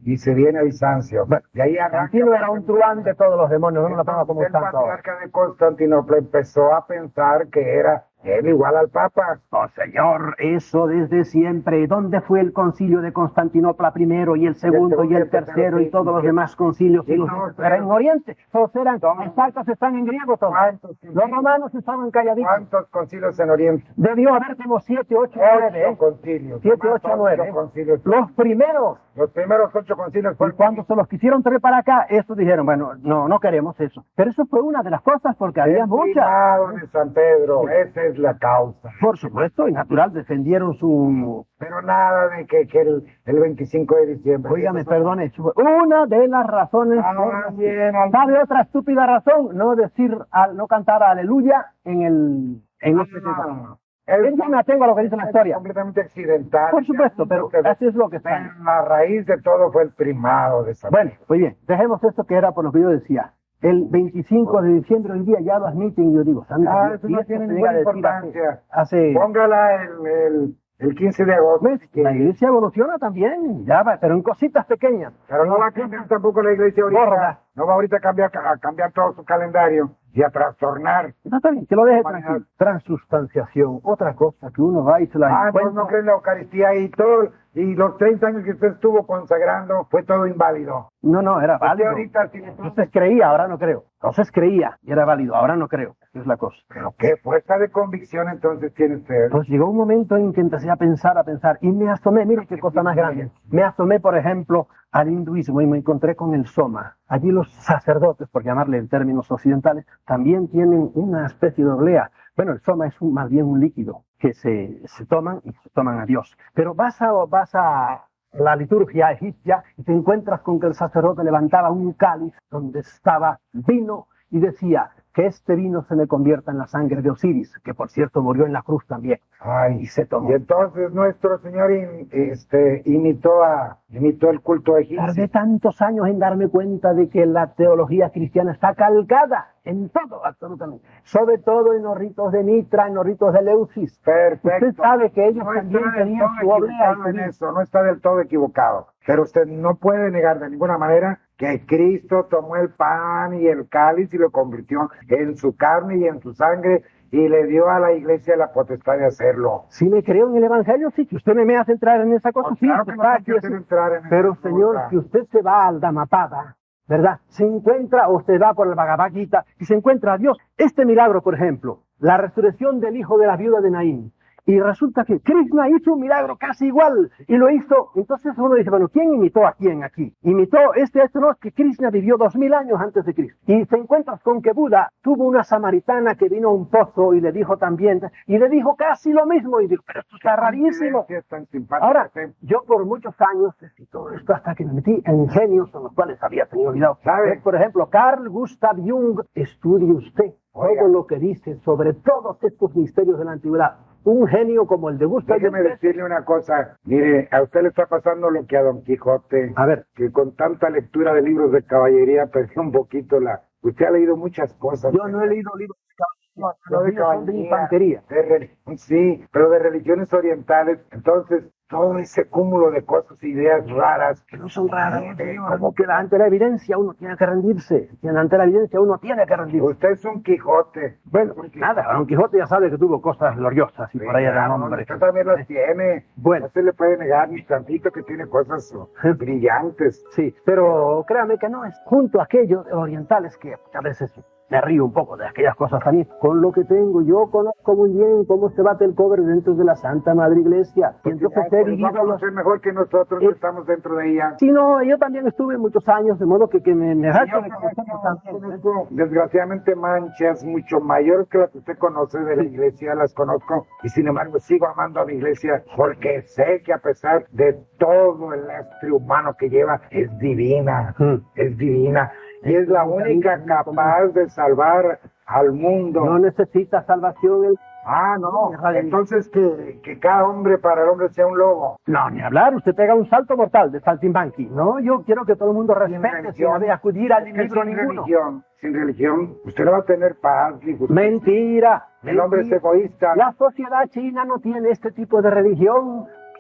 y se viene a Bizancio. Bueno, de ahí arranca. Constantino era un truán de todos los demonios, no lo ponga como el tanto ahora. patriarca de Constantinopla empezó a pensar que era él igual al Papa. Oh, señor, eso desde siempre. ¿Dónde fue el concilio de Constantinopla primero y el segundo y el tercero y todos los demás concilios? Sí, Los- no, Era en Oriente. Todos eran, No. las cartas están en griego todos. ¿Cuántos, Los romanos estaban calladitos. ¿Cuántos concilios en Oriente? Debió haber como siete, ocho, nueve, Ocho ¿eh? concilios. Siete, Más ocho, ocho nueve. concilios. Los primeros. Los primeros ocho concilios Y fueron cuando se los quisieron traer para acá, estos dijeron, bueno, no, no queremos eso. Pero eso fue una de las cosas porque había el muchas. primado de San Pedro. Esa es la causa. Por supuesto, y natural, defendieron su... Pero nada de que, que el, el veinticinco de diciembre. Óigame, perdone, eso fue una de las razones. Ah, por las que- bien, al- ¿Sabe otra estúpida razón? No decir, al- no cantar aleluya en el... En este tema. Ah, es- Yo me atengo a lo que dice la es historia. completamente accidental. Por supuesto, pero así es lo que está. Pero la raíz de todo fue el primado de San Bueno, muy bien, dejemos esto que era por lo que yo decía. El veinticinco de diciembre, hoy día ya lo admiten, y yo digo, santo Ah, Dios, eso y no esto tiene se ninguna llega a decir importancia. Hace, hace Póngala el, el, el quince de agosto. ¿ves? La iglesia evoluciona también, ya va, pero en cositas pequeñas. Pero no va a cambiar tampoco la iglesia ahorita. Gorda. No va ahorita a cambiar, a cambiar todo su calendario y a trastornar. No, está bien, que lo deje Humanidad. tranquilo. Transustanciación, otra cosa que uno va y se la Ah, no, encuentra. no cree en la Eucaristía y todo. Y los treinta años que usted estuvo consagrando fue todo inválido. No, no, era Usted válido. ahorita tiene todo. Entonces creía, ahora no creo. Entonces creía y era válido, ahora no creo. Esa es la cosa. Pero qué fuerza de convicción entonces tiene usted. Pues llegó un momento en que empecé a pensar, a pensar, y me asomé, mire qué cosa más grande. Me asomé, por ejemplo, al hinduismo y me encontré con el soma. Allí los sacerdotes, por llamarle en términos occidentales, también tienen una especie de oblea. Bueno, el soma es un- más bien un líquido que se, se toman y se toman a Dios. Pero vas a, vas a la liturgia egipcia y te encuentras con que el sacerdote levantaba un cáliz donde estaba vino y decía que este vino se me convierta en la sangre de Osiris, que por cierto murió en la cruz también. Ay, Y se tomó. y entonces nuestro Señor in- este, imitó, a, imitó el culto egipcio. Tardé tantos años en darme cuenta de que la teología cristiana está calcada en todo, absolutamente. Sobre todo en los ritos de Mitra, en los ritos de Eleusis. Perfecto. Usted sabe que ellos No también está del tenían todo su oblea. equivocado y su en vino. eso, no está del todo equivocado. Pero usted no puede negar de ninguna manera que Cristo tomó el pan y el cáliz y lo convirtió en su carne y en su sangre y le dio a la iglesia la potestad de hacerlo. Si me creo en el Evangelio, sí, que usted me hace entrar en esa cosa, No, sí, claro que que no está hay que aquí, hacer sí. entrar en Pero esa señor, cosa. si usted se va al Dhammapada, ¿verdad? Se encuentra, o usted va por el Bhagavad Gita y se encuentra a Dios. Este milagro, por ejemplo, la resurrección del hijo de la viuda de Naín. Y resulta que Krishna hizo un milagro casi igual y lo hizo. Entonces uno dice, bueno, ¿quién imitó a quién aquí? Imitó este, esto no, es que Krishna vivió dos mil años antes de Cristo. Y se encuentras con que Buda tuvo una samaritana que vino a un pozo y le dijo también, y le dijo casi lo mismo. Y digo, pero esto está rarísimo. Es tan simpático. Ahora, yo por muchos años, y todo esto hasta que me metí en genios con los cuales había tenido olvidado. ¿Sabe? Por ejemplo, Carl Gustav Jung, estudie usted Oiga. todo lo que dice sobre todos estos misterios de la antigüedad. Un genio como el de Gustav Jung. Déjeme decirle una cosa. Mire, a usted le está pasando lo que a Don Quijote. A ver, Que con tanta lectura de libros de caballería perdió un poquito la... Usted ha leído muchas cosas. yo no he leído libros de caballería, No los de míos son de caballería, infantería. de religión, sí, pero de religiones orientales. Entonces, todo ese cúmulo de cosas, ideas raras. Que no son raras, Sí, señor. Como que ante la evidencia uno tiene que rendirse. Y ante la evidencia uno tiene que rendirse. Usted es un Quijote. Bueno, nada, Don Quijote ya sabe que tuvo cosas gloriosas y Sí, por ahí era claro, hombre. usted también las tiene. Bueno. No se le puede negar ni tantito que tiene cosas oh, brillantes. Sí, pero créame que no es junto a aquellos orientales que a veces me río un poco de aquellas cosas también. Con lo que tengo, yo conozco muy bien cómo se bate el cobre dentro de la Santa Madre Iglesia. Y entonces he vivido Vamos a los... ser mejor que nosotros que Eh, estamos dentro de ella. Sí, no, yo también estuve muchos años, de modo que, que me, me da Yo conozco, conozco, desgraciadamente, manchas mucho mayores que las que usted conoce de la iglesia, las conozco, y sin embargo sigo amando a mi iglesia porque sé que a pesar de todo el lastre humano que lleva, es divina, Mm. es divina, y es la única capaz de salvar al mundo. No necesita salvación. El... Ah, no, entonces que, que cada hombre para el hombre sea un lobo. No, ni hablar, usted pega un salto mortal de saltimbanqui. No, yo quiero que todo el mundo Sin respete, religión. sin de acudir al Es que libro sin ninguno. religión, sin religión, usted no va a tener paz ni justicia. Mentira. El hombre es mentira. egoísta. La sociedad china no tiene este tipo de religión.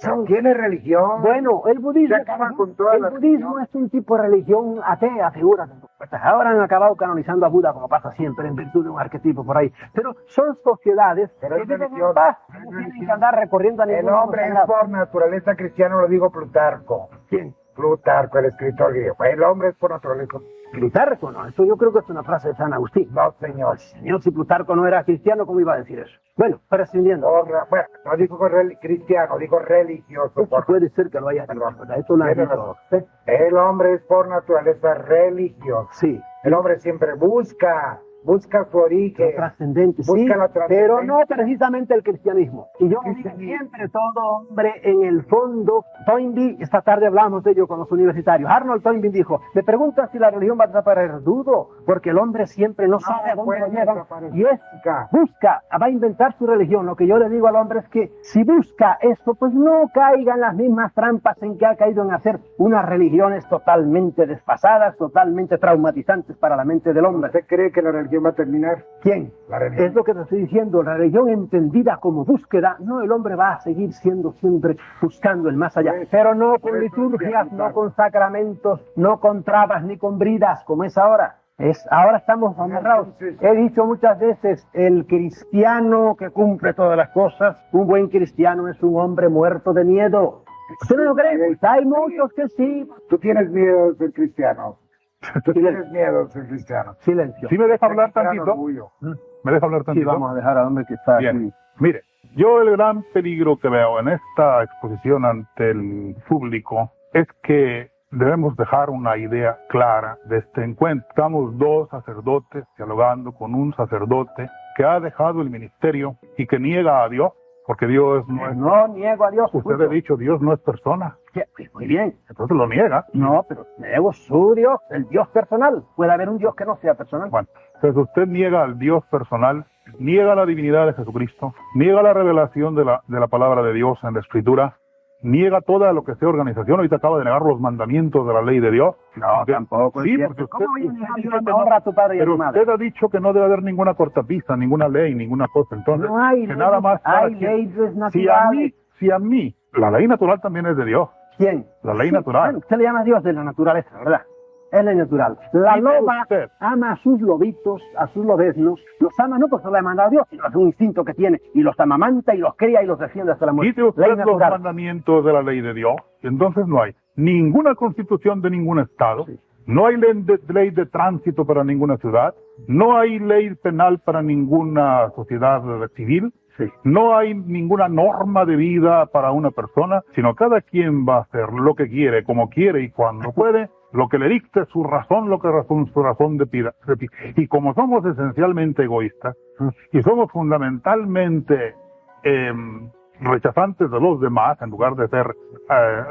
¿Pero ¿quién es religión? Bueno, el budismo, Se acaban con todas el las budismo es un tipo de religión atea, figúrate. Pues ahora han acabado canonizando a Buda, como pasa siempre, en virtud de un arquetipo por ahí. Pero son sociedades Pero que es viven en religión, paz, es no tienen religión. que andar recorriendo a El ningún hombre es por naturaleza cristiano, lo digo Plutarco. ¿Quién? Plutarco, el escritor griego. El hombre es por naturaleza. Plutarco, no. Eso yo creo que es una frase de San Agustín. No, señor. Señor, si Plutarco no era cristiano, ¿cómo iba a decir eso? Bueno, prescindiendo. Por- bueno, no digo rel- cristiano, digo religioso. Eso por- puede ser que lo haya dicho, Perdón. ¿verdad? Eso lo ha Tiene dicho. razón. ¿Eh? El hombre es por naturaleza religioso. Sí. El hombre siempre busca, busca su origen. Lo trascendente, sí, Busca la trascendencia. pero no precisamente el cristianismo. Y yo lo digo siempre, todo hombre en el fondo. Toynbee, esta tarde hablamos de ello con los universitarios. Arnold Toynbee dijo, me preguntan si la religión va a desaparecer. Dudo, porque el hombre siempre no sabe a dónde puede lo llevan. desaparecer. Y es, busca, va a inventar su religión. Lo que yo le digo al hombre es que si busca eso, pues no caiga en las mismas trampas en que ha caído en hacer unas religiones totalmente desfasadas, totalmente traumatizantes para la mente del hombre. ¿Usted cree que la religión va a terminar? ¿Quién? La religión. Es lo que te estoy diciendo, la religión entendida como búsqueda, no, el hombre va a seguir siendo siempre buscando el más allá, Pues, pero no con pues, liturgias, pues, no con sacramentos, no con trabas ni con bridas, como es ahora. Es, ahora estamos amarrados. He dicho muchas veces, el cristiano que cumple todas las cosas, un buen cristiano es un hombre muerto de miedo. ¿Usted no lo cree? Pues hay muchos que sí. Tú tienes miedo de ser cristiano. Tú tienes miedo de ser cristiano. Silencio. ¿Sí me deja hablar Gran tantito? orgullo. ¿Me deja hablar Sí, tantito? vamos a dejar al hombre que está Bien. aquí. Mire, yo el gran peligro que veo en esta exposición ante el público es que debemos dejar una idea clara de este encuentro. Estamos dos sacerdotes dialogando con un sacerdote que ha dejado el ministerio y que niega a Dios, porque Dios no es... No niego a Dios. Usted ha dicho, Dios no es persona, Sí, pues, muy bien. entonces lo niega. No, pero niego su Dios, el Dios personal. Puede haber un Dios que no sea personal. Bueno, entonces usted niega al Dios personal, niega la divinidad de Jesucristo, niega la revelación de la, de la palabra de Dios en la Escritura, niega toda lo que sea organización. Ahorita acaba de negar los mandamientos de la ley de Dios. No, Usted- tampoco es Sí, cierto. porque usted, ¿Cómo voy a usted negar dice yo que la no- honra a tu padre y a pero tu madre? usted ha dicho que no debe haber ninguna cortapista, ninguna ley, ninguna cosa. Entonces, No hay que leyes, nada más cada hay quien- leyes si a naturales. mí, si a mí, la ley natural también es de Dios. ¿Quién? La ley Sí, natural. bueno, usted le llama Dios de la naturaleza, ¿verdad? Es ley natural. La Dice loba usted. ama a sus lobitos, a sus lobeznos. Los ama no porque se lo ha mandado Dios, sino es un instinto que tiene. Y los amamanta y los cría y los defiende hasta la muerte. Quite usted Ley los natural. mandamientos de la ley de Dios, y entonces no hay ninguna constitución de ningún estado, no hay ley de, ley de tránsito para ninguna ciudad, no hay ley penal para ninguna sociedad civil, Sí. no hay ninguna norma de vida para una persona, sino cada quien va a hacer lo que quiere, como quiere y cuando puede, lo que le dicte su razón, lo que razón, su razón de pida. Y como somos esencialmente egoístas y somos fundamentalmente eh, rechazantes de los demás en lugar de ser eh,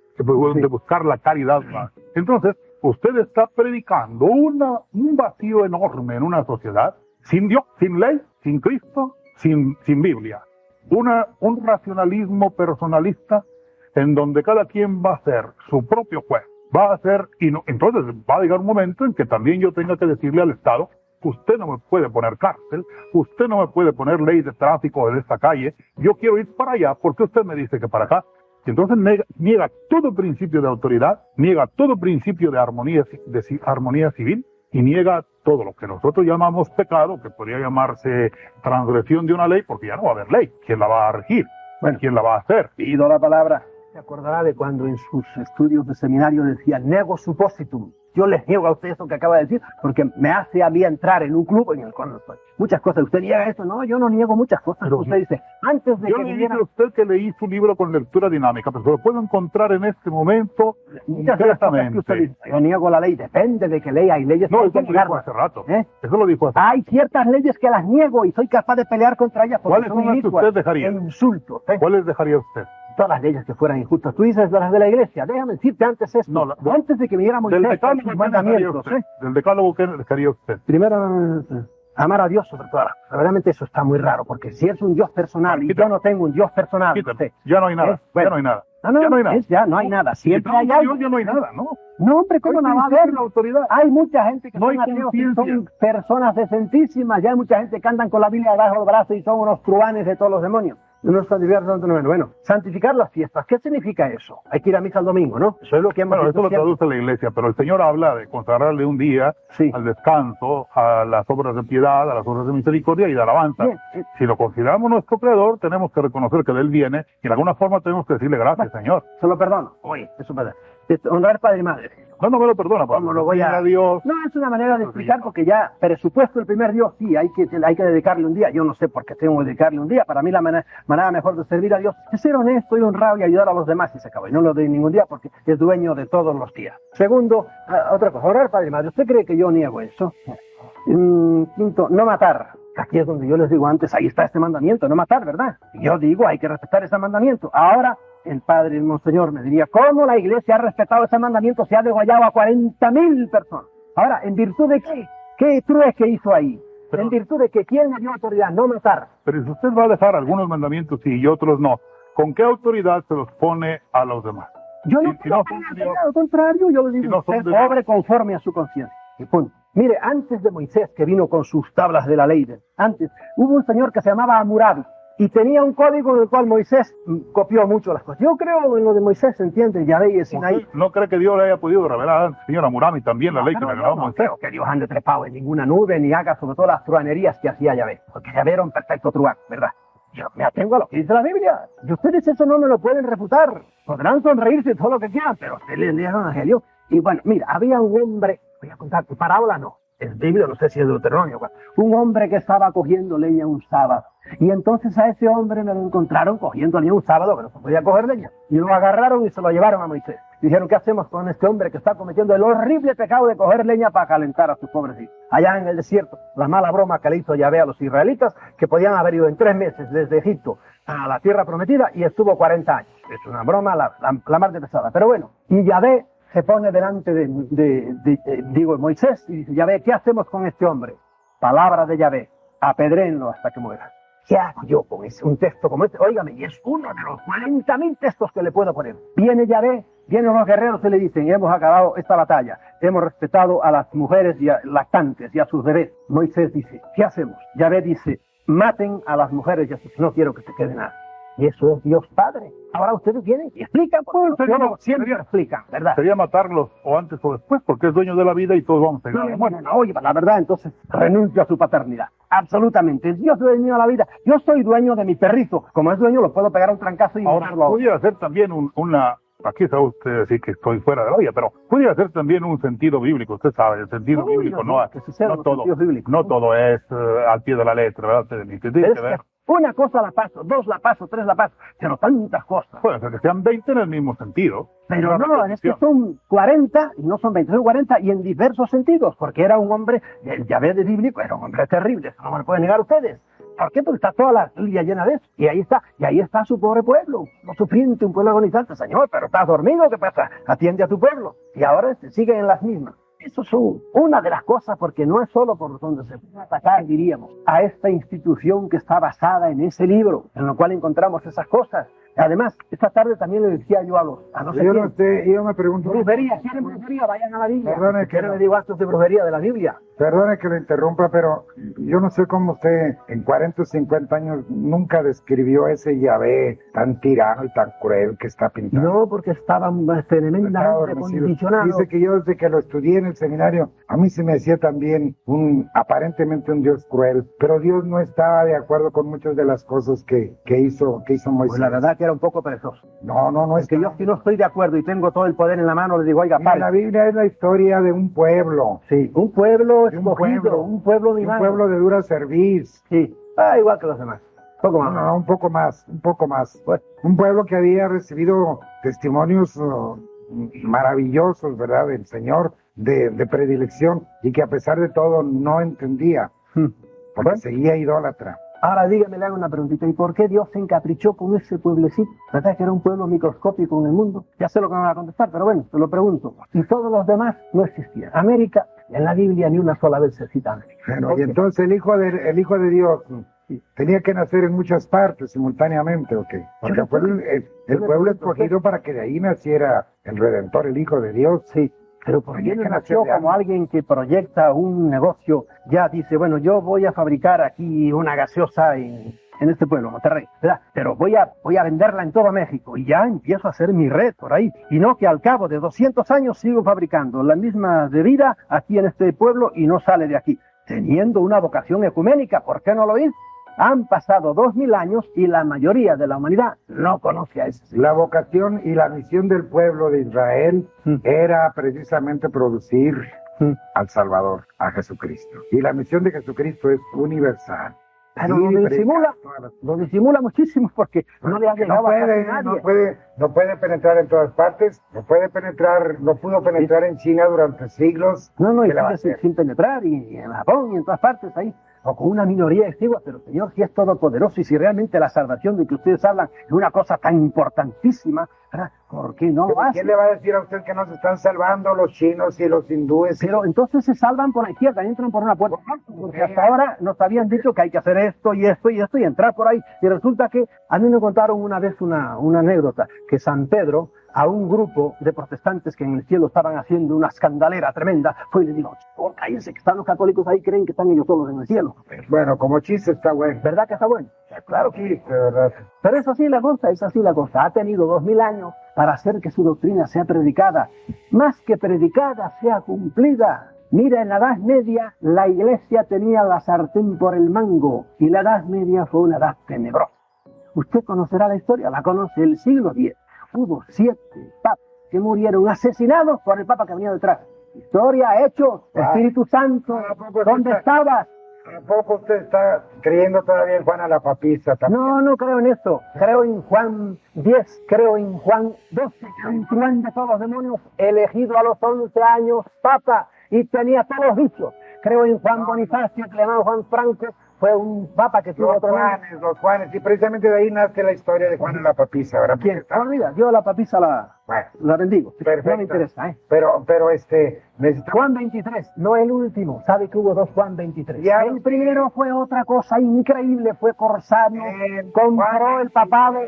de buscar la caridad más. Entonces, usted está predicando una, un vacío enorme en una sociedad sin Dios, sin ley, sin Cristo, sin, sin Biblia. Una, un racionalismo personalista en donde cada quien va a ser su propio juez. Va a ser, y no, entonces va a llegar un momento en que también yo tenga que decirle al Estado, usted no me puede poner cárcel, usted no me puede poner ley de tráfico en esta calle, yo quiero ir para allá porque usted me dice que para acá. Y entonces niega, niega todo principio de autoridad, niega todo principio de armonía, de ci- armonía civil y niega todo lo que nosotros llamamos pecado, que podría llamarse transgresión de una ley, porque ya no va a haber ley. ¿Quién la va a regir? Bueno. ¿Quién la va a hacer? Pido la palabra. Se acordará de cuando en sus estudios de seminario decía, nego suppositum. Yo les niego a usted eso que acaba de decir, porque me hace a mí entrar en un club en el cual no estoy. Muchas cosas. ¿Usted niega eso? No, yo no niego muchas cosas. Pero usted dice, antes de Yo que le viniera... dije a usted que leí su libro con lectura dinámica, pero se lo puedo encontrar en este momento Muchas de las cosas que usted dice, yo niego la ley, depende de que lea, hay leyes No, que hay eso que lo dijo negarlas. hace rato. ¿Eh? Eso lo dijo hace Hay ciertas leyes que las niego y soy capaz de pelear contra ellas porque ¿Cuáles son son las que inicuas usted dejaría? e insultos. ¿eh? ¿Cuáles dejaría usted? Todas las leyes que fueran injustas. Tú dices de las de la iglesia. Déjame decirte antes esto. No, la- antes de que viniera Moisés, Del decálogo, sus ¿qué dejaría mandamientos. usted? ¿eh? Del decálogo, ¿qué dejaría usted? Primero, eh, amar a Dios sobre todas las cosas. Verdaderamente eso está muy raro, porque si es un Dios personal y Quítalo. yo no tengo un Dios personal, Quítalo. ¿sí? Ya no hay nada. ¿Eh? Bueno. Ya no hay nada. No, no, ya no hay nada. es ya no hay nada. Siempre Si hay estamos algo. Dios, ya no hay nada, ¿no? No, hombre, ¿cómo no va a principio haber? de autoridad. Hay mucha gente que No son hay ateos y son conciencia. personas decentísimas. Ya hay mucha gente que andan con la Biblia debajo del brazo y son unos truanes de todos los demonios. No está diverso, no, bueno, santificar las fiestas, ¿qué significa eso? Hay que ir a misa el domingo, ¿no? Eso es lo que hemos Bueno, visto eso lo siempre. traduce la iglesia, pero el Señor habla de consagrarle un día Sí. al descanso, a las obras de piedad, a las obras de misericordia y de alabanza. Bien, bien. Si lo consideramos nuestro creador, tenemos que reconocer que de él viene y de alguna forma tenemos que decirle gracias, Señor. Se lo perdono. Oye, eso es verdad. Honrar padre y madre. No, no me lo perdona, ¿Cómo lo voy a...? Dios. No, es una manera de explicar porque ya, presupuesto el primer Dios, sí, hay que, hay que dedicarle un día. Yo no sé por qué tengo que dedicarle un día. Para mí la manera, manera mejor de servir a Dios es ser honesto y honrado y ayudar a los demás y se acabó. Y no lo doy ningún día porque es dueño de todos los días. Segundo, ah, otra cosa, honrar padre y madre. ¿Usted cree que yo niego eso? Mm, quinto, no matar. Aquí es donde yo les digo antes, ahí está este mandamiento, no matar, ¿verdad? Y yo digo, hay que respetar ese mandamiento. Ahora, el padre, el monseñor, me diría, ¿cómo la iglesia ha respetado ese mandamiento? Se ha degollado a cuarenta mil personas. Ahora, ¿en virtud de qué? ¿Qué trueque hizo ahí? Pero, ¿En virtud de que quién le dio autoridad? No matar. Pero si usted va a dejar algunos mandamientos sí y otros no, ¿con qué autoridad se los pone a los demás? Yo no Si- si creo no que son haya de Dios. al contrario, yo le digo, Si no son usted de Dios. obre conforme a su conciencia. Y punto. Mire, antes de Moisés, que vino con sus tablas de la ley, de- antes, hubo un señor que se llamaba Hammurabi, y tenía un código en el cual Moisés mm, copió mucho las cosas. Yo creo en lo de Moisés, ¿entiende? Yahvé y el Sinaí. ¿Usted no cree que Dios le haya podido revelar al señor Amurami también la ley que Pero le yo reveló no Moisés? creo que Dios ande trepado en ninguna nube, ni haga sobre todo las truanerías que hacía Yahvé. Porque Yahvé era un perfecto truán, ¿verdad? Yo me atengo a lo que dice la Biblia. Y ustedes eso no me lo pueden refutar. Podrán sonreírse todo lo que quieran, pero ustedes le dieron a Evangelio. Y bueno, mira, había un hombre, voy a contar, parábola no, es Biblia, no sé si es Deuteronomio, un hombre que estaba cogiendo leña un sábado. Y entonces a ese hombre me lo encontraron cogiendo leña un sábado, que no se podía coger leña. Y lo agarraron y se lo llevaron a Moisés. Dijeron, ¿qué hacemos con este hombre que está cometiendo el horrible pecado de coger leña para calentar a sus pobres hijos? Allá en el desierto, la mala broma que le hizo Yahvé a los israelitas, que podían haber ido en tres meses desde Egipto a la tierra prometida y estuvo cuarenta años. Es una broma la, la, la más de pesada. Pero bueno, y Yahvé se pone delante de, de, de, de, digo, Moisés y dice, Yahvé, ¿qué hacemos con este hombre? Palabra de Yahvé, apedréenlo hasta que muera. ¿Qué hago yo con ese, un texto como este? Óigame, y es uno de los cuarenta mil textos que le puedo poner. Viene Yahvé, vienen los guerreros y le dicen, hemos acabado esta batalla, hemos respetado a las mujeres y a lactantes y a sus bebés. Moisés dice, ¿qué hacemos? Yahvé dice, maten a las mujeres y a sus, no quiero que se quede nada. Y eso es Dios Padre. Ahora ustedes vienen y explican, porque los teólogos siempre explican, ¿verdad? Sería matarlos o antes o después, porque es dueño de la vida y todos vamos a llegar. No, bueno, no, oye, la verdad, entonces renuncio a su paternidad. Absolutamente. Dios es dueño de la vida. Yo soy dueño de mi perrito. Como es dueño, lo puedo pegar a un trancazo y Ahora, matarlo a otro. pudiera ser también un- una... Aquí sabe usted decir que estoy fuera de la vida, pero pudiera ser también un sentido bíblico. Usted sabe, el sentido Uy, bíblico no, no, no, que suceda no los todo, sentidos bíblicos. no todo es eh, al pie de la letra, ¿verdad? Usted tiene que Es ver. que una cosa la paso, dos la paso, tres la paso, pero tantas cosas. Puede ser que sean veinte en el mismo sentido. Pero Una no, es que repetición. son cuarenta, y no son veinte, son cuarenta, y en diversos sentidos, porque era un hombre, el Yahvé de bíblico, era un hombre terrible, eso no me lo pueden negar ustedes. ¿Por qué? Porque está toda la Biblia llena de eso, y ahí está, y ahí está su pobre pueblo, no sufriente, un pueblo agonizante. Señor, pero estás dormido, ¿qué pasa? Atiende a tu pueblo, y ahora se siguen en las mismas. Eso es un- una de las cosas, porque no es solo por donde se puede atacar, diríamos, a esta institución que está basada en ese libro, en lo cual encontramos esas cosas. Además, esta tarde también le decía yo a los, a no sé Yo quién, no sé, yo me pregunto. brujería, ¿quieren brujería? Vayan a la Biblia. Perdone Si quieren que no. le digo actos de brujería de la Biblia. Perdone que lo interrumpa, pero yo no sé cómo usted en cuarenta o cincuenta años nunca describió ese Yahvé tan tirano y tan cruel que está pintado. No, porque estaban Estaba tremendamente adormecido. condicionados. Dice que yo desde que lo estudié en el seminario, a mí se me hacía también un, aparentemente un Dios cruel, pero Dios no estaba de acuerdo con muchas de las cosas que, que hizo, que hizo Moisés. Pues la verdad que era un poco perezoso. No, no, no Es que yo si no estoy de acuerdo y tengo todo el poder en la mano, le digo, oiga, Mira, padre. la Biblia es la historia de un pueblo, Sí, un pueblo de un escogido, pueblo, un pueblo de un mimado. pueblo de dura cerviz. Sí, ah, igual que los demás. Poco No, más. no, no, un poco más, un poco más. Un pueblo que había recibido testimonios uh, maravillosos, ¿verdad? Del Señor, de, de predilección, y que a pesar de todo no entendía, Hmm. porque Bueno. seguía idólatra. Ahora dígame, le hago una preguntita. ¿Y por qué Dios se encaprichó con ese pueblecito? ¿Verdad que era un pueblo microscópico en el mundo? Ya sé lo que me va a contestar, pero bueno, te lo pregunto. Y todos los demás no existían. América, en la Biblia ni una sola vez se cita América. Bueno, Ok. y entonces el hijo de, el hijo de Dios Sí. tenía que nacer en muchas partes simultáneamente, ¿ok? Porque Yo fue le- el, el- yo el le pueblo pregunto, escogido para que de ahí naciera el Redentor, el Hijo de Dios. Sí, pero ¿por Tenía qué no que nació nacer de como hambre. alguien que proyecta un negocio? Ya dice, bueno, yo voy a fabricar aquí una gaseosa en, en este pueblo, Monterrey, ¿verdad? Pero voy a, voy a venderla en todo México y ya empiezo a hacer mi red por ahí. Y no que al cabo de doscientos años sigo fabricando la misma bebida aquí en este pueblo y no sale de aquí. Teniendo una vocación ecuménica, ¿por qué no lo hice? Han pasado dos mil años y la mayoría de la humanidad no conoce a ese señor. La vocación y la misión del pueblo de Israel mm. era precisamente producir mm. al Salvador, a Jesucristo. Y la misión de Jesucristo es universal. Pero lo disimula, lo disimula muchísimo porque no, no le ha llegado no puede, a casi nadie. No puede, no puede penetrar en todas partes, no puede penetrar, no pudo penetrar sí. en China durante siglos. No, no, y sigue sin penetrar, y en Japón y en todas partes ahí, o con una minoría exigua, pero Señor, si es todopoderoso y si realmente la salvación de que ustedes hablan es una cosa tan importantísima, ¿verdad? ¿Por qué no lo hace? ¿Quién le va a decir a usted que no se están salvando los chinos y los hindúes? Pero entonces se salvan por la izquierda, entran por una puerta, porque hasta ahora nos habían dicho que hay que hacer esto y esto y esto y entrar por ahí, y resulta que a mí me contaron una vez una, una anécdota, que San Pedro, a un grupo de protestantes que en el cielo estaban haciendo una escandalera tremenda, fue y le dijo, oh, cállense, que están los católicos ahí, creen que están ellos solos en el cielo. Bueno, como chiste está bueno. ¿Verdad que está bueno? Claro que sí, verdad. Pero es así la cosa, es así la cosa. Ha tenido dos mil años para hacer que su doctrina sea predicada. Más que predicada, sea cumplida. Mira, en la Edad Media la Iglesia tenía la sartén por el mango y la Edad Media fue una edad tenebrosa. Usted conocerá la historia, la conoce, el siglo diez. Hubo siete papas que murieron asesinados por el papa que venía detrás. Historia, hechos, Espíritu Santo, ¿dónde estabas? ¿Tampoco usted está creyendo todavía en Juana la Papisa? También? No, no creo en eso. Creo en Juan diez, creo en Juan doce, un truán de todos los demonios, elegido a los once años papa y tenía todos los vicios. Creo en Juan Bonifacio, que le llamaban Juan Franco, fue un papa que tuvo los otro Juanes, nombre. Los Juanes, y precisamente de ahí nace la historia de Juana la Papisa, ¿verdad? ¿Quién? No, olvida, yo la papisa la, bueno, la bendigo. Perfecto. No me interesa, ¿eh? Pero, pero este... Necesitamos... Juan veintitrés, no el último. ¿Sabe que hubo dos Juan veintitrés? Ya el primero fue otra cosa increíble, fue Corsano, eh, compró Juan, el papado.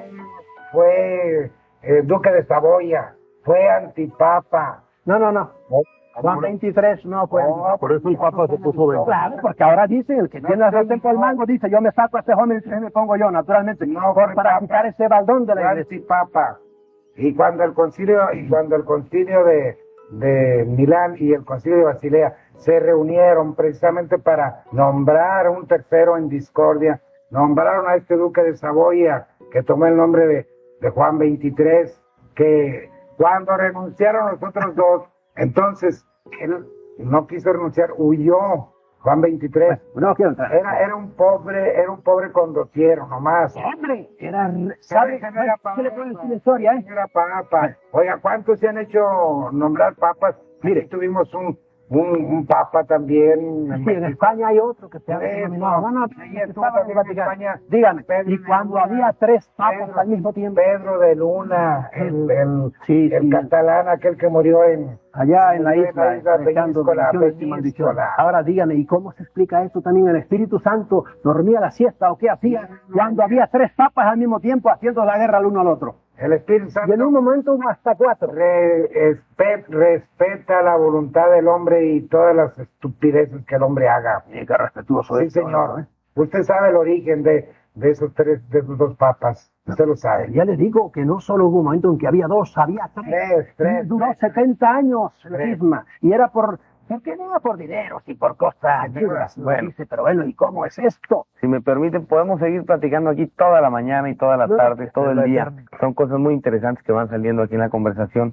Fue eh, Duque de Saboya, fue antipapa. No, no, no. Oh. Juan veintitrés no fue. Oh, por eso el Papa se puso veinte. Claro, porque ahora dice, el que no, tiene la sartén por el mango, dice, yo me saco a este joven y me pongo yo, naturalmente, no, por, para papa, quitar ese baldón de la iglesia. Papa. Y cuando el concilio, y cuando el concilio de, de Milán y el concilio de Basilea se reunieron precisamente para nombrar un tercero en discordia, nombraron a este duque de Saboya, que tomó el nombre de, de Juan veintitrés, que cuando renunciaron los otros dos, entonces, él no quiso renunciar, huyó. Juan veintitrés. Bueno, no quiero entrar. Era, era un pobre, era un pobre condottiero nomás. Hombre, era, ¿sabe? No era papa, ¿Qué le puedo decir la historia, eh? No era papa. Oiga, ¿cuántos se han hecho nombrar papas? Mire, aquí tuvimos un, un, un papa también. Sí, en España hay otro que se ha denominado. No, no, estaba en España. Dígame, Pedro y cuando Luna, había tres papas Pedro, al mismo tiempo. Pedro de Luna, el, el, sí, el sí. catalán, aquel que murió en... Allá en la isla, isla Penínscola, Penínscola. Ahora dígame, ¿y cómo se explica esto también? ¿El Espíritu Santo dormía la siesta o qué hacía cuando había tres papas al mismo tiempo haciendo la guerra el uno al otro? El Espíritu Santo. Y en un momento hubo hasta cuatro. Re, espet, respeta la voluntad del hombre y todas las estupideces que el hombre haga. Sí, qué respetuoso. Sí, esto, señor. ¿eh? Usted sabe el origen de, de esos tres, de esos dos papas. Usted lo sabe. Ya le digo que no solo hubo un momento en que había dos, había tres. Tres, tres. Duró tres, setenta años la misma. Y era por... Porque no era por dinero, y por cosas duras. Bueno, dice, pero bueno, ¿y cómo es esto? Si me permiten, podemos seguir platicando aquí toda la mañana y toda la tarde, no, todo el día. Son cosas muy interesantes que van saliendo aquí en la conversación.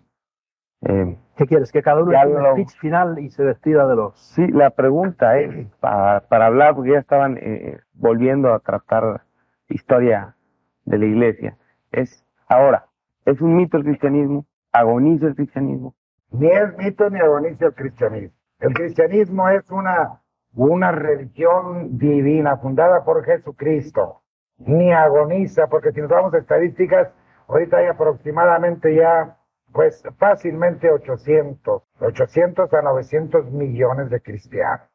Eh, ¿Qué quieres? ¿Que cada uno haga un speech final y se despida de los...? Sí, la pregunta es, para, para hablar, porque ya estaban eh, volviendo a tratar historia de la iglesia, es, ahora, ¿es un mito el cristianismo? ¿Agoniza el cristianismo? Ni es mito ni agoniza el cristianismo. El cristianismo es una, una religión divina, fundada por Jesucristo. Ni agoniza, porque si nos vamos a estadísticas, ahorita hay aproximadamente ya, pues fácilmente ochocientos, ochocientos a novecientos millones de cristianos.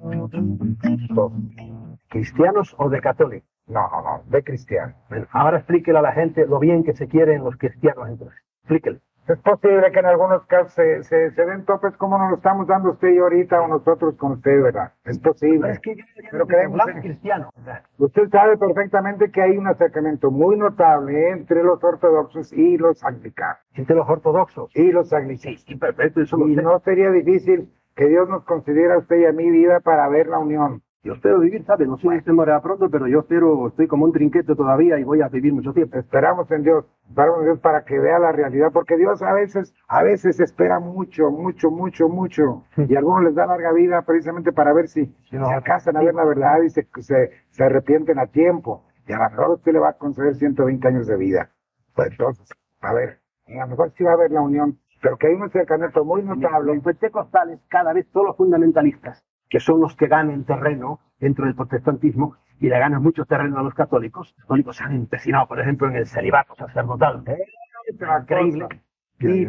¿Cristianos o de católicos? No, no, no, de cristianos. Bueno, ahora explíquele a la gente lo bien que se quieren los cristianos entonces. Explíquele. Es posible que en algunos casos se, se, se den topes como nos lo estamos dando usted y yo ahorita o nosotros con usted, ¿verdad? Es posible. Es que yo Pero que creemos hablamos en- cristiano, ¿verdad? Usted sabe perfectamente que hay un acercamiento muy notable entre los ortodoxos y los anglicanos. Entre los ortodoxos. Y los anglicanos. Sí, perfecto, eso lo Y sé. no sería difícil que Dios nos concediera a usted y a mi vida para ver la unión. Yo espero vivir, ¿sabes? No sé si se morirá pronto, pero yo espero, estoy como un trinquete todavía y voy a vivir mucho tiempo. Esperamos en Dios, esperamos en Dios para que vea la realidad, porque Dios a veces, a veces espera mucho, mucho, mucho, mucho, y a algunos les da larga vida precisamente para ver si, si no. alcanzan a ver la verdad y se, se, se arrepienten a tiempo, y a lo mejor usted le va a conceder ciento veinte años de vida. Pues entonces, a ver, a lo mejor sí va a haber la unión, pero que hay un acercamiento muy notable. Los pentecostales cada vez son los fundamentalistas, que son los que ganan terreno dentro del protestantismo y le ganan mucho terreno a los católicos. Los católicos se han empecinado, por ejemplo, en el celibato sacerdotal. Es increíble. Y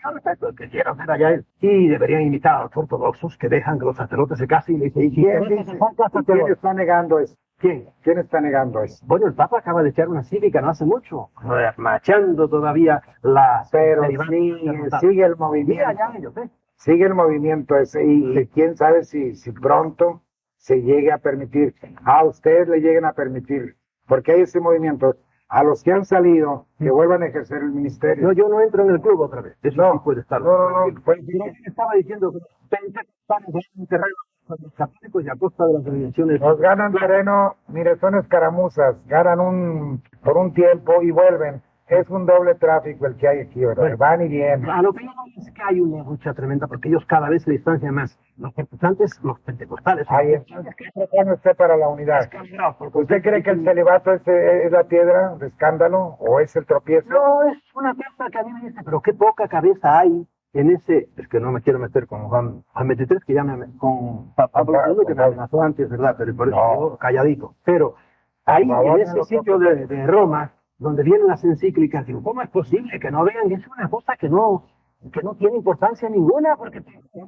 que quiero hacer allá él. Y deberían invitar a los ortodoxos que dejan que los sacerdotes se casen y le dicen, ¿Y quién dice? ¿Quién está negando eso? ¿Quién? ¿Quién está negando eso? Bueno, el Papa acaba de echar una cívica no hace mucho, machando todavía las... Pero celibatos sigue, sacerdotales. sigue el Mira movimiento. allá ellos, ¿eh? Sigue el movimiento ese y, y quién sabe si, si pronto se llegue a permitir, a ustedes le lleguen a permitir, porque hay ese movimiento, a los que han salido, que vuelvan a ejercer el ministerio. No, yo no entro en el club otra vez. Eso No, sí puede estar. no, no, no, pues, Pero él estaba diciendo que los pentecostales ganan terreno con los católicos y a costa de las religiones. nos ganan terreno, mire, son escaramuzas, ganan un, por un tiempo y vuelven. Es un doble tráfico el que hay aquí, ¿verdad? Bueno. Van y vienen. A lo que yo veo es que hay una lucha tremenda porque ellos cada vez se distancian más. Los protestantes, los pentecostales. Ahí está. ¿Qué propone usted para la unidad? Porque ¿Usted cree que el celibato es, es la piedra de escándalo o es el tropiezo? No, es una cosa que a mí me dice, pero qué poca cabeza hay en ese, es que no me quiero meter con Juan, Juan veintitrés, que ya me, con Pablo segundo, que me amenazó antes, ¿verdad? Pero por eso No. yo calladito. Pero ahí, Por favor, en ese no, sitio de, de Roma, donde vienen las encíclicas, digo, ¿cómo es posible que no vean? Es una cosa que no, que no tiene importancia ninguna, porque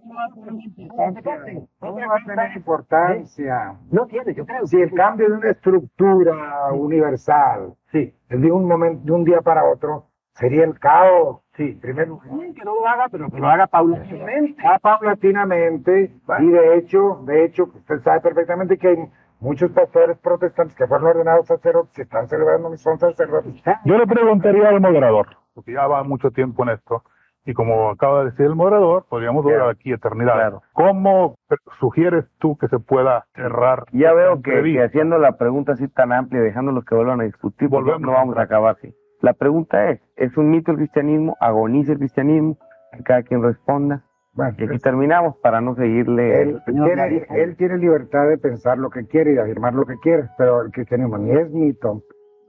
¿Cómo va a tener importancia? no tiene, yo creo. Si el cambio de una estructura universal, Sí, de un momento, de un día para otro, sería el caos. sí. Primero, Que no lo haga, pero que lo haga paulatinamente. va paulatinamente, y de hecho, de hecho, usted sabe perfectamente que hay muchos pastores protestantes que fueron ordenados sacerdotes, que están celebrando, son sacerdotes. Yo le preguntaría al moderador, porque ya va mucho tiempo en esto, y como acaba de decir el moderador, podríamos durar Claro. aquí eternidad. Claro. ¿Cómo sugieres tú que se pueda cerrar? Ya esta veo que, que entrevista? haciendo la pregunta así tan amplia, dejándolos que vuelvan a discutir, pues no, Volvemos no vamos a acabar así. La pregunta es, ¿es un mito el cristianismo? ¿Agoniza el cristianismo? Que cada quien responda. Bueno, Y aquí terminamos para no seguirle. él, tiene, él tiene libertad de pensar lo que quiere y de afirmar lo que quiere, pero el cristianismo ni es mito,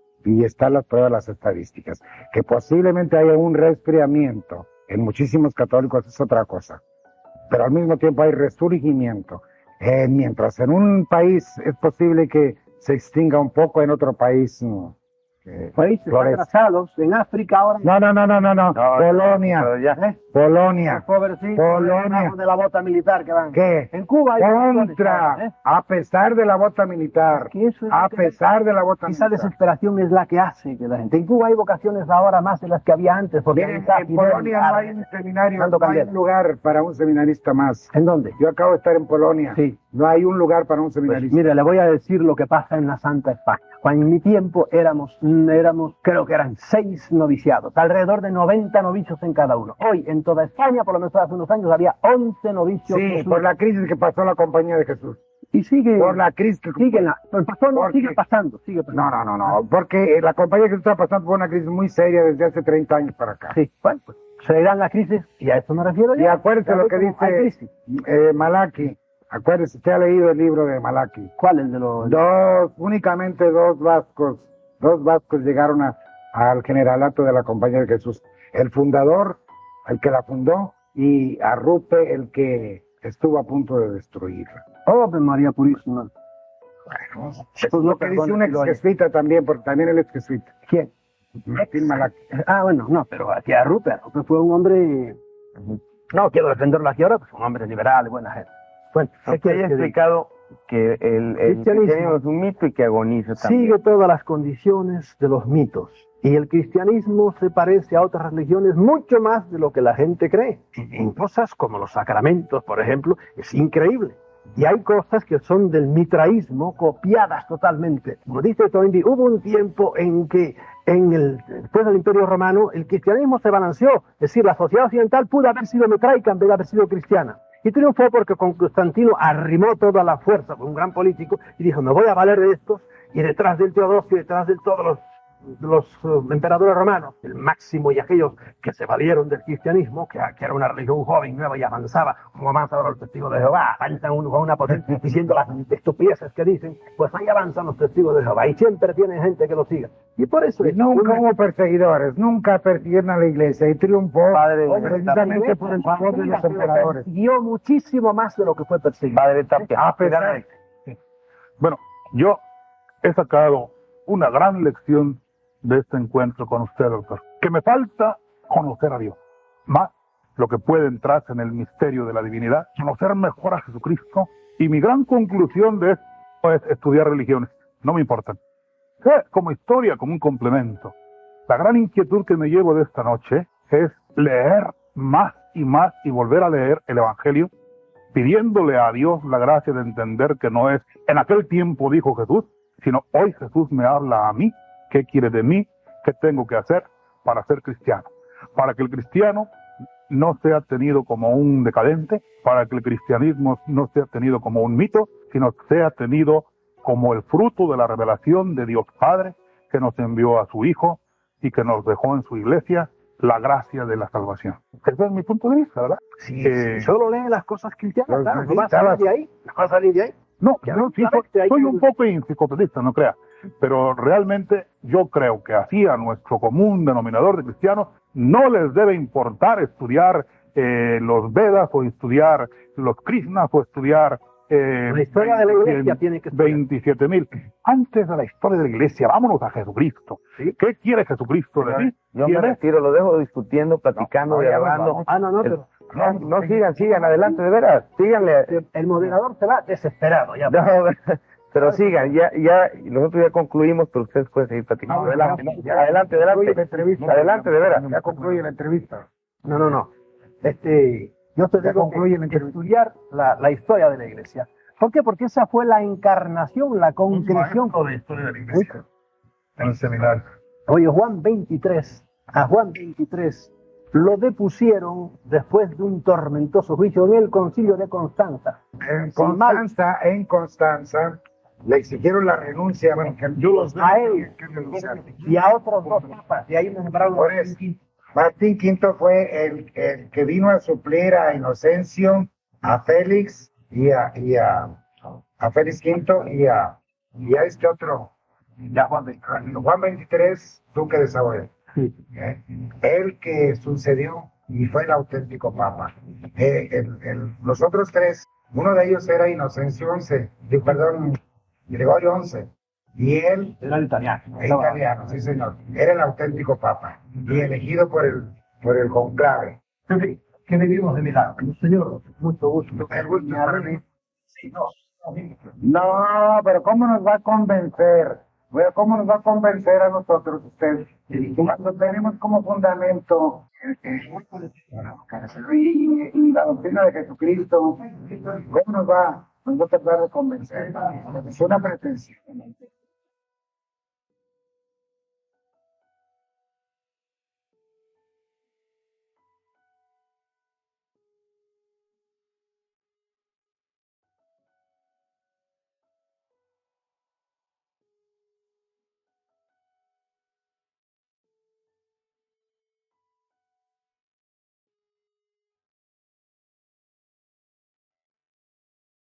y están las pruebas, las estadísticas. Que posiblemente haya un resfriamiento en muchísimos católicos es otra cosa, pero al mismo tiempo hay resurgimiento. Eh, mientras en un país es posible que se extinga un poco, en otro país no. Eh, Países florece. atrasados, en África ahora. No, no, no, no, no, no. No, Polonia, pero ya. ¿Eh? Polonia. Los pobrecitos Polonia. debajo de la bota militar que van. ¿Qué? En Cuba hay Contra, ¿eh? a pesar de la bota militar, Que eso es a lo que- pesar de la bota Esa militar. desesperación es la que hace que la gente. En Cuba hay vocaciones ahora más de las que había antes. Porque Miren, ahorita en Fidel Polonia no Castro- hay un seminario, Fernando no hay Candela. un lugar para un seminarista más. ¿En dónde? Yo acabo de estar en Polonia. Sí. No hay un lugar para un Pues, seminarista. mire, le voy a decir lo que pasa en la Santa España. Cuando en mi tiempo éramos, mm, éramos, creo que eran seis noviciados, alrededor de noventa novicios en cada uno. Hoy, en toda España, por lo menos hace unos años, había once novicios. Sí, Jesús. por la crisis que pasó la Compañía de Jesús. Y sigue, Por la crisis que sigue, la, pues, pasó, no, Porque- sigue pasando, sigue pasando. No, no, no, no, porque la Compañía de Jesús está pasando por una crisis muy seria desde hace treinta años para acá. Sí, bueno, pues se irán la crisis, y a eso me refiero yo. Y acuérdese Ya lo ve que cómo hay dice crisis. eh, Malaki. Acuérdese, usted ha leído el libro de Malaki. ¿Cuál es de los...? Dos, únicamente dos vascos, dos vascos llegaron a, al generalato de la Compañía de Jesús. El fundador, el que la fundó, y Arrupe, el que estuvo a punto de destruirla. Ave María Purísima. Bueno, eso es Jesús lo no que dice un perdona, ex lo oye. jesuita también, porque también él es jesuita. ¿Quién? Martín Malaki. Ah, bueno, no, pero aquí a Rupe, Rupe fue un hombre... No quiero defenderlo aquí ahora, pues un hombre liberal y buena gente. Bueno, ¿qué Usted quieres ya ha que diga? explicado que el, el Cristianismo. cristianismo es un mito y que agoniza también. Sigue todas las condiciones de los mitos. Y el cristianismo se parece a otras religiones mucho más de lo que la gente cree. En cosas como los sacramentos, por ejemplo, es increíble. Y hay cosas que son del mitraísmo copiadas totalmente. Como dice Toynbee, hubo un tiempo en que en el, después del Imperio Romano el cristianismo se balanceó. Es decir, la sociedad occidental pudo haber sido mitraica en vez de haber sido cristiana. Y triunfó porque con Constantino arrimó toda la fuerza, fue un gran político, y dijo, me voy a valer de estos, y detrás del Teodosio, detrás de todos los los uh, emperadores romanos, el Máximo y aquellos que se valieron del cristianismo, que, que era una religión joven, nueva y avanzaba, como avanza ahora los testigos de Jehová, avanzan uno con una potencia diciendo las estupideces que dicen, pues ahí avanzan los testigos de Jehová y siempre tienen gente que lo siga. Y por eso y nunca una... hubo perseguidores, nunca persiguieron a la iglesia y triunfó Padre, precisamente por el favor de los emperadores. Persiguió muchísimo más de lo que fue perseguido. Padre Tapia. Ah, pesar. Bueno, yo he sacado una gran lección de este encuentro con usted, doctor, que me falta conocer a Dios, más lo que puede entrar en el misterio de la divinidad, conocer mejor a Jesucristo, y mi gran conclusión de esto es estudiar religiones, no me importan, como historia, como un complemento. La gran inquietud que me llevo de esta noche es leer más y más y volver a leer el Evangelio, pidiéndole a Dios la gracia de entender que no es en aquel tiempo dijo Jesús, sino hoy Jesús me habla a mí. ¿Qué quiere de mí? ¿Qué tengo que hacer para ser cristiano? Para que el cristiano no sea tenido como un decadente, para que el cristianismo no sea tenido como un mito, sino sea tenido como el fruto de la revelación de Dios Padre, que nos envió a su Hijo y que nos dejó en su iglesia la gracia de la salvación. Ese es mi punto de vista, ¿verdad? Sí, eh, sí. Solo leen las cosas cristianas, claro, no vas a las... salir de ahí, no vas a salir de ahí. No, yo sí soy, soy un poco enciclopedista, no crea, pero realmente yo creo que así a nuestro común denominador de cristianos no les debe importar estudiar eh, los Vedas o estudiar los Krishnas o estudiar eh, la historia de la iglesia tiene que estudiar. veintisiete mil. Antes de la historia de la iglesia, vámonos a Jesucristo. ¿Sí? ¿Qué quiere Jesucristo de ti? Yo me retiro, lo dejo discutiendo, platicando, no, no, dialogando. Ah, no, no, pero... No, no sigan, sigan, adelante, de veras, síganle. El moderador se va desesperado, ya. No, pero sigan, ya, ya, nosotros ya concluimos, pero ustedes pueden seguir platicando. No, adelante, no, ya, adelante, adelante. La entrevista, adelante, de veras. Ya concluye la entrevista. No, no, no. Este, yo te Ya digo concluye la que entrevista. estudiar la, la historia de la iglesia. ¿Por qué? Porque esa fue la encarnación, la concreción. de la historia de la iglesia en el seminario. Oye, Juan veintitrés, a Juan veintitrés lo depusieron después de un tormentoso juicio en el concilio de Constanza. En Constanza, en Constanza, le exigieron la renuncia. Bueno, que yo los a él y a otros dos papas, y ahí nos separaron. Por eso, Martín Quinto fue el, el que vino a suplir a Inocencio, a Félix y a, y a, a Félix Quinto y a, y a este otro, ya Juan, Juan veintitrés, duque de Saboya. Sí. ¿Eh? El que sucedió y fue el auténtico papa. Eh, el, el, los otros tres, uno de ellos era Inocencio once, de, perdón, Gregorio once, y él Era el italiano. es italiano, sí señor, era el auténtico papa y elegido por el, por el conclave. ¿Qué vivimos de milagro? Señor, mucho gusto. El gusto es para mí. Sí, no. No, pero ¿cómo nos va a convencer? Bueno, ¿cómo nos va a convencer a nosotros usted? Cuando tenemos como fundamento la doctrina de Jesucristo, ¿cómo nos va, nos va a tratar de convencer? Es una pretensión.